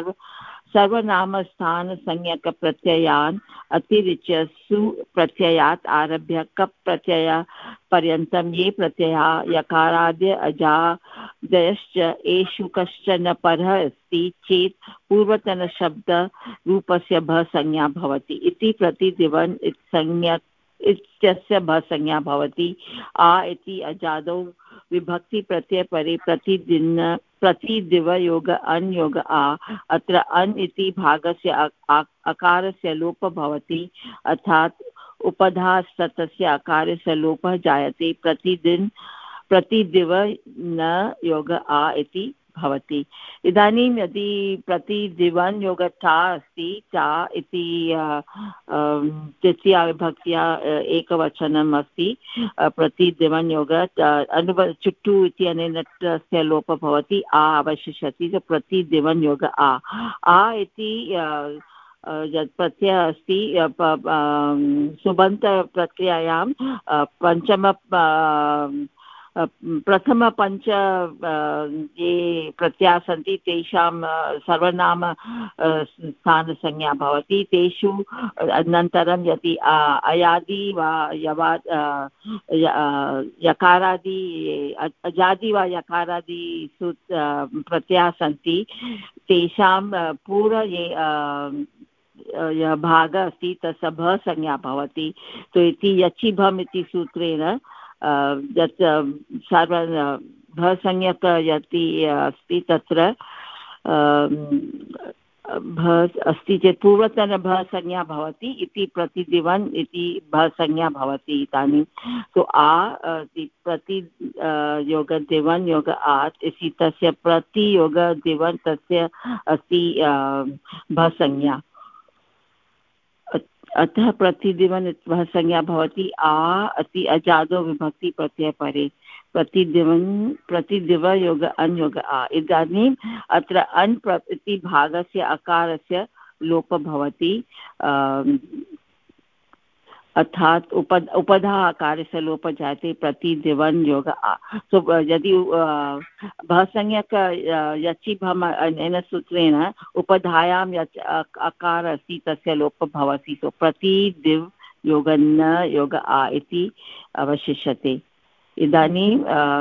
सर्वनामस्थानसंज्ञकप्रत्ययान् अतिरिच्य सु प्रत्ययात् आरभ्य कप् प्रत्यय पर्यन्तं ये प्रत्ययाः यकाराद्य अजादयश्च एषु कश्चन परः अस्ति चेत् पूर्वतनशब्दरूपस्य भसंज्ञा भवति इति प्रतिदिवन् संज्ञक इत्यस्य भसंज्ञा भवति। आ इति अजादौ विभक्तिप्रत्ययपरे प्रतिदिवयोग अन् योग आ। अत्र अन् इति भागस्य अकारस्य लोपः भवति, अर्थात् उपधास्तस्य अकारस्य लोपः जायते। प्रतिदिव न योग आ इति भवति। इदानीं यदि प्रतिदिवन् योग टा अस्ति, टा इति तृतीया विभक्त्या एकवचनम् अस्ति। प्रतिदिवन् योग चुट्टु इति अनेन तस्य लोपः भवति, आ अवशिष्यति। प्रतिदिवन् योग आ इति यत् प्रत्ययः अस्ति सुबन्तप्रक्रियायां प्रथमपञ्च ये प्रत्ययाः सन्ति तेषां सर्वनाम स्थानसंज्ञा भवति। तेषु अनन्तरं यदि अयादि वा यकारादि अजादि वा यकारादि प्रत्ययाः सन्ति तेषां पूर्व ये भागः अस्ति तस्य भसंज्ञा भवति। तो इति यचिभम् इति सूत्रेण यत् सर्व भसंज्ञक यति अस्ति तत्र भ अस्ति चेत् पूर्वतन भसंज्ञा भवति इति प्रतिदिवन् इति भसंज्ञा भवति। इदानीं तु प्रति योग दिवन् योग आत् इति तस्य प्रतियोग दिवन् तस्य अस्ति भसंज्ञा। अतः प्रतिदिवन् संज्ञा भवति। आ अति अजादो विभक्ति प्रत्ययपरे प्रतिदिव योग अन् योग आ। इदानीम् अत्र अन् इति भागस्य अकारस्य लोपः भवति, अर्थात् उपधा आकारस्य लोपः जायते। प्रतिदिवन् योग आ। सो यदि भसंज्ञक यचिभम् अनेन सूत्रेण उपधायां यच् अकार अस्ति तस्य लोपः भवति। सो प्रतिदिव योग न योग आ इति अवशिष्यते। इदानीं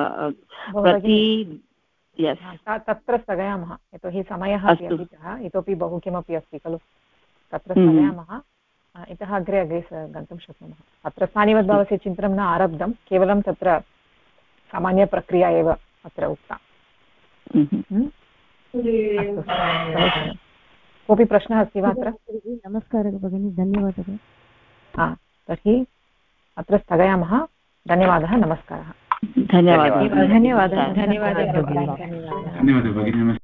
तत्र स्थगयामः, यतोहि समयः अपि अतीतः, इतोपि बहु किमपि अस्ति खलु। तत्र स्थगयामः, इतः अग्रे गन्तुं शक्नुमः। अत्र स्थानिवद्भावस्य चिन्तनं न आरब्धं, केवलं तत्र सामान्यप्रक्रिया एव अत्र उक्ता। कोऽपि प्रश्नः अस्ति वा अत्र? नमस्कारः भगिनी, धन्यवादः। तर्हि अत्र स्थगयामः। धन्यवादः, नमस्कारः। धन्यवादः। धन्यवादः भगिनी।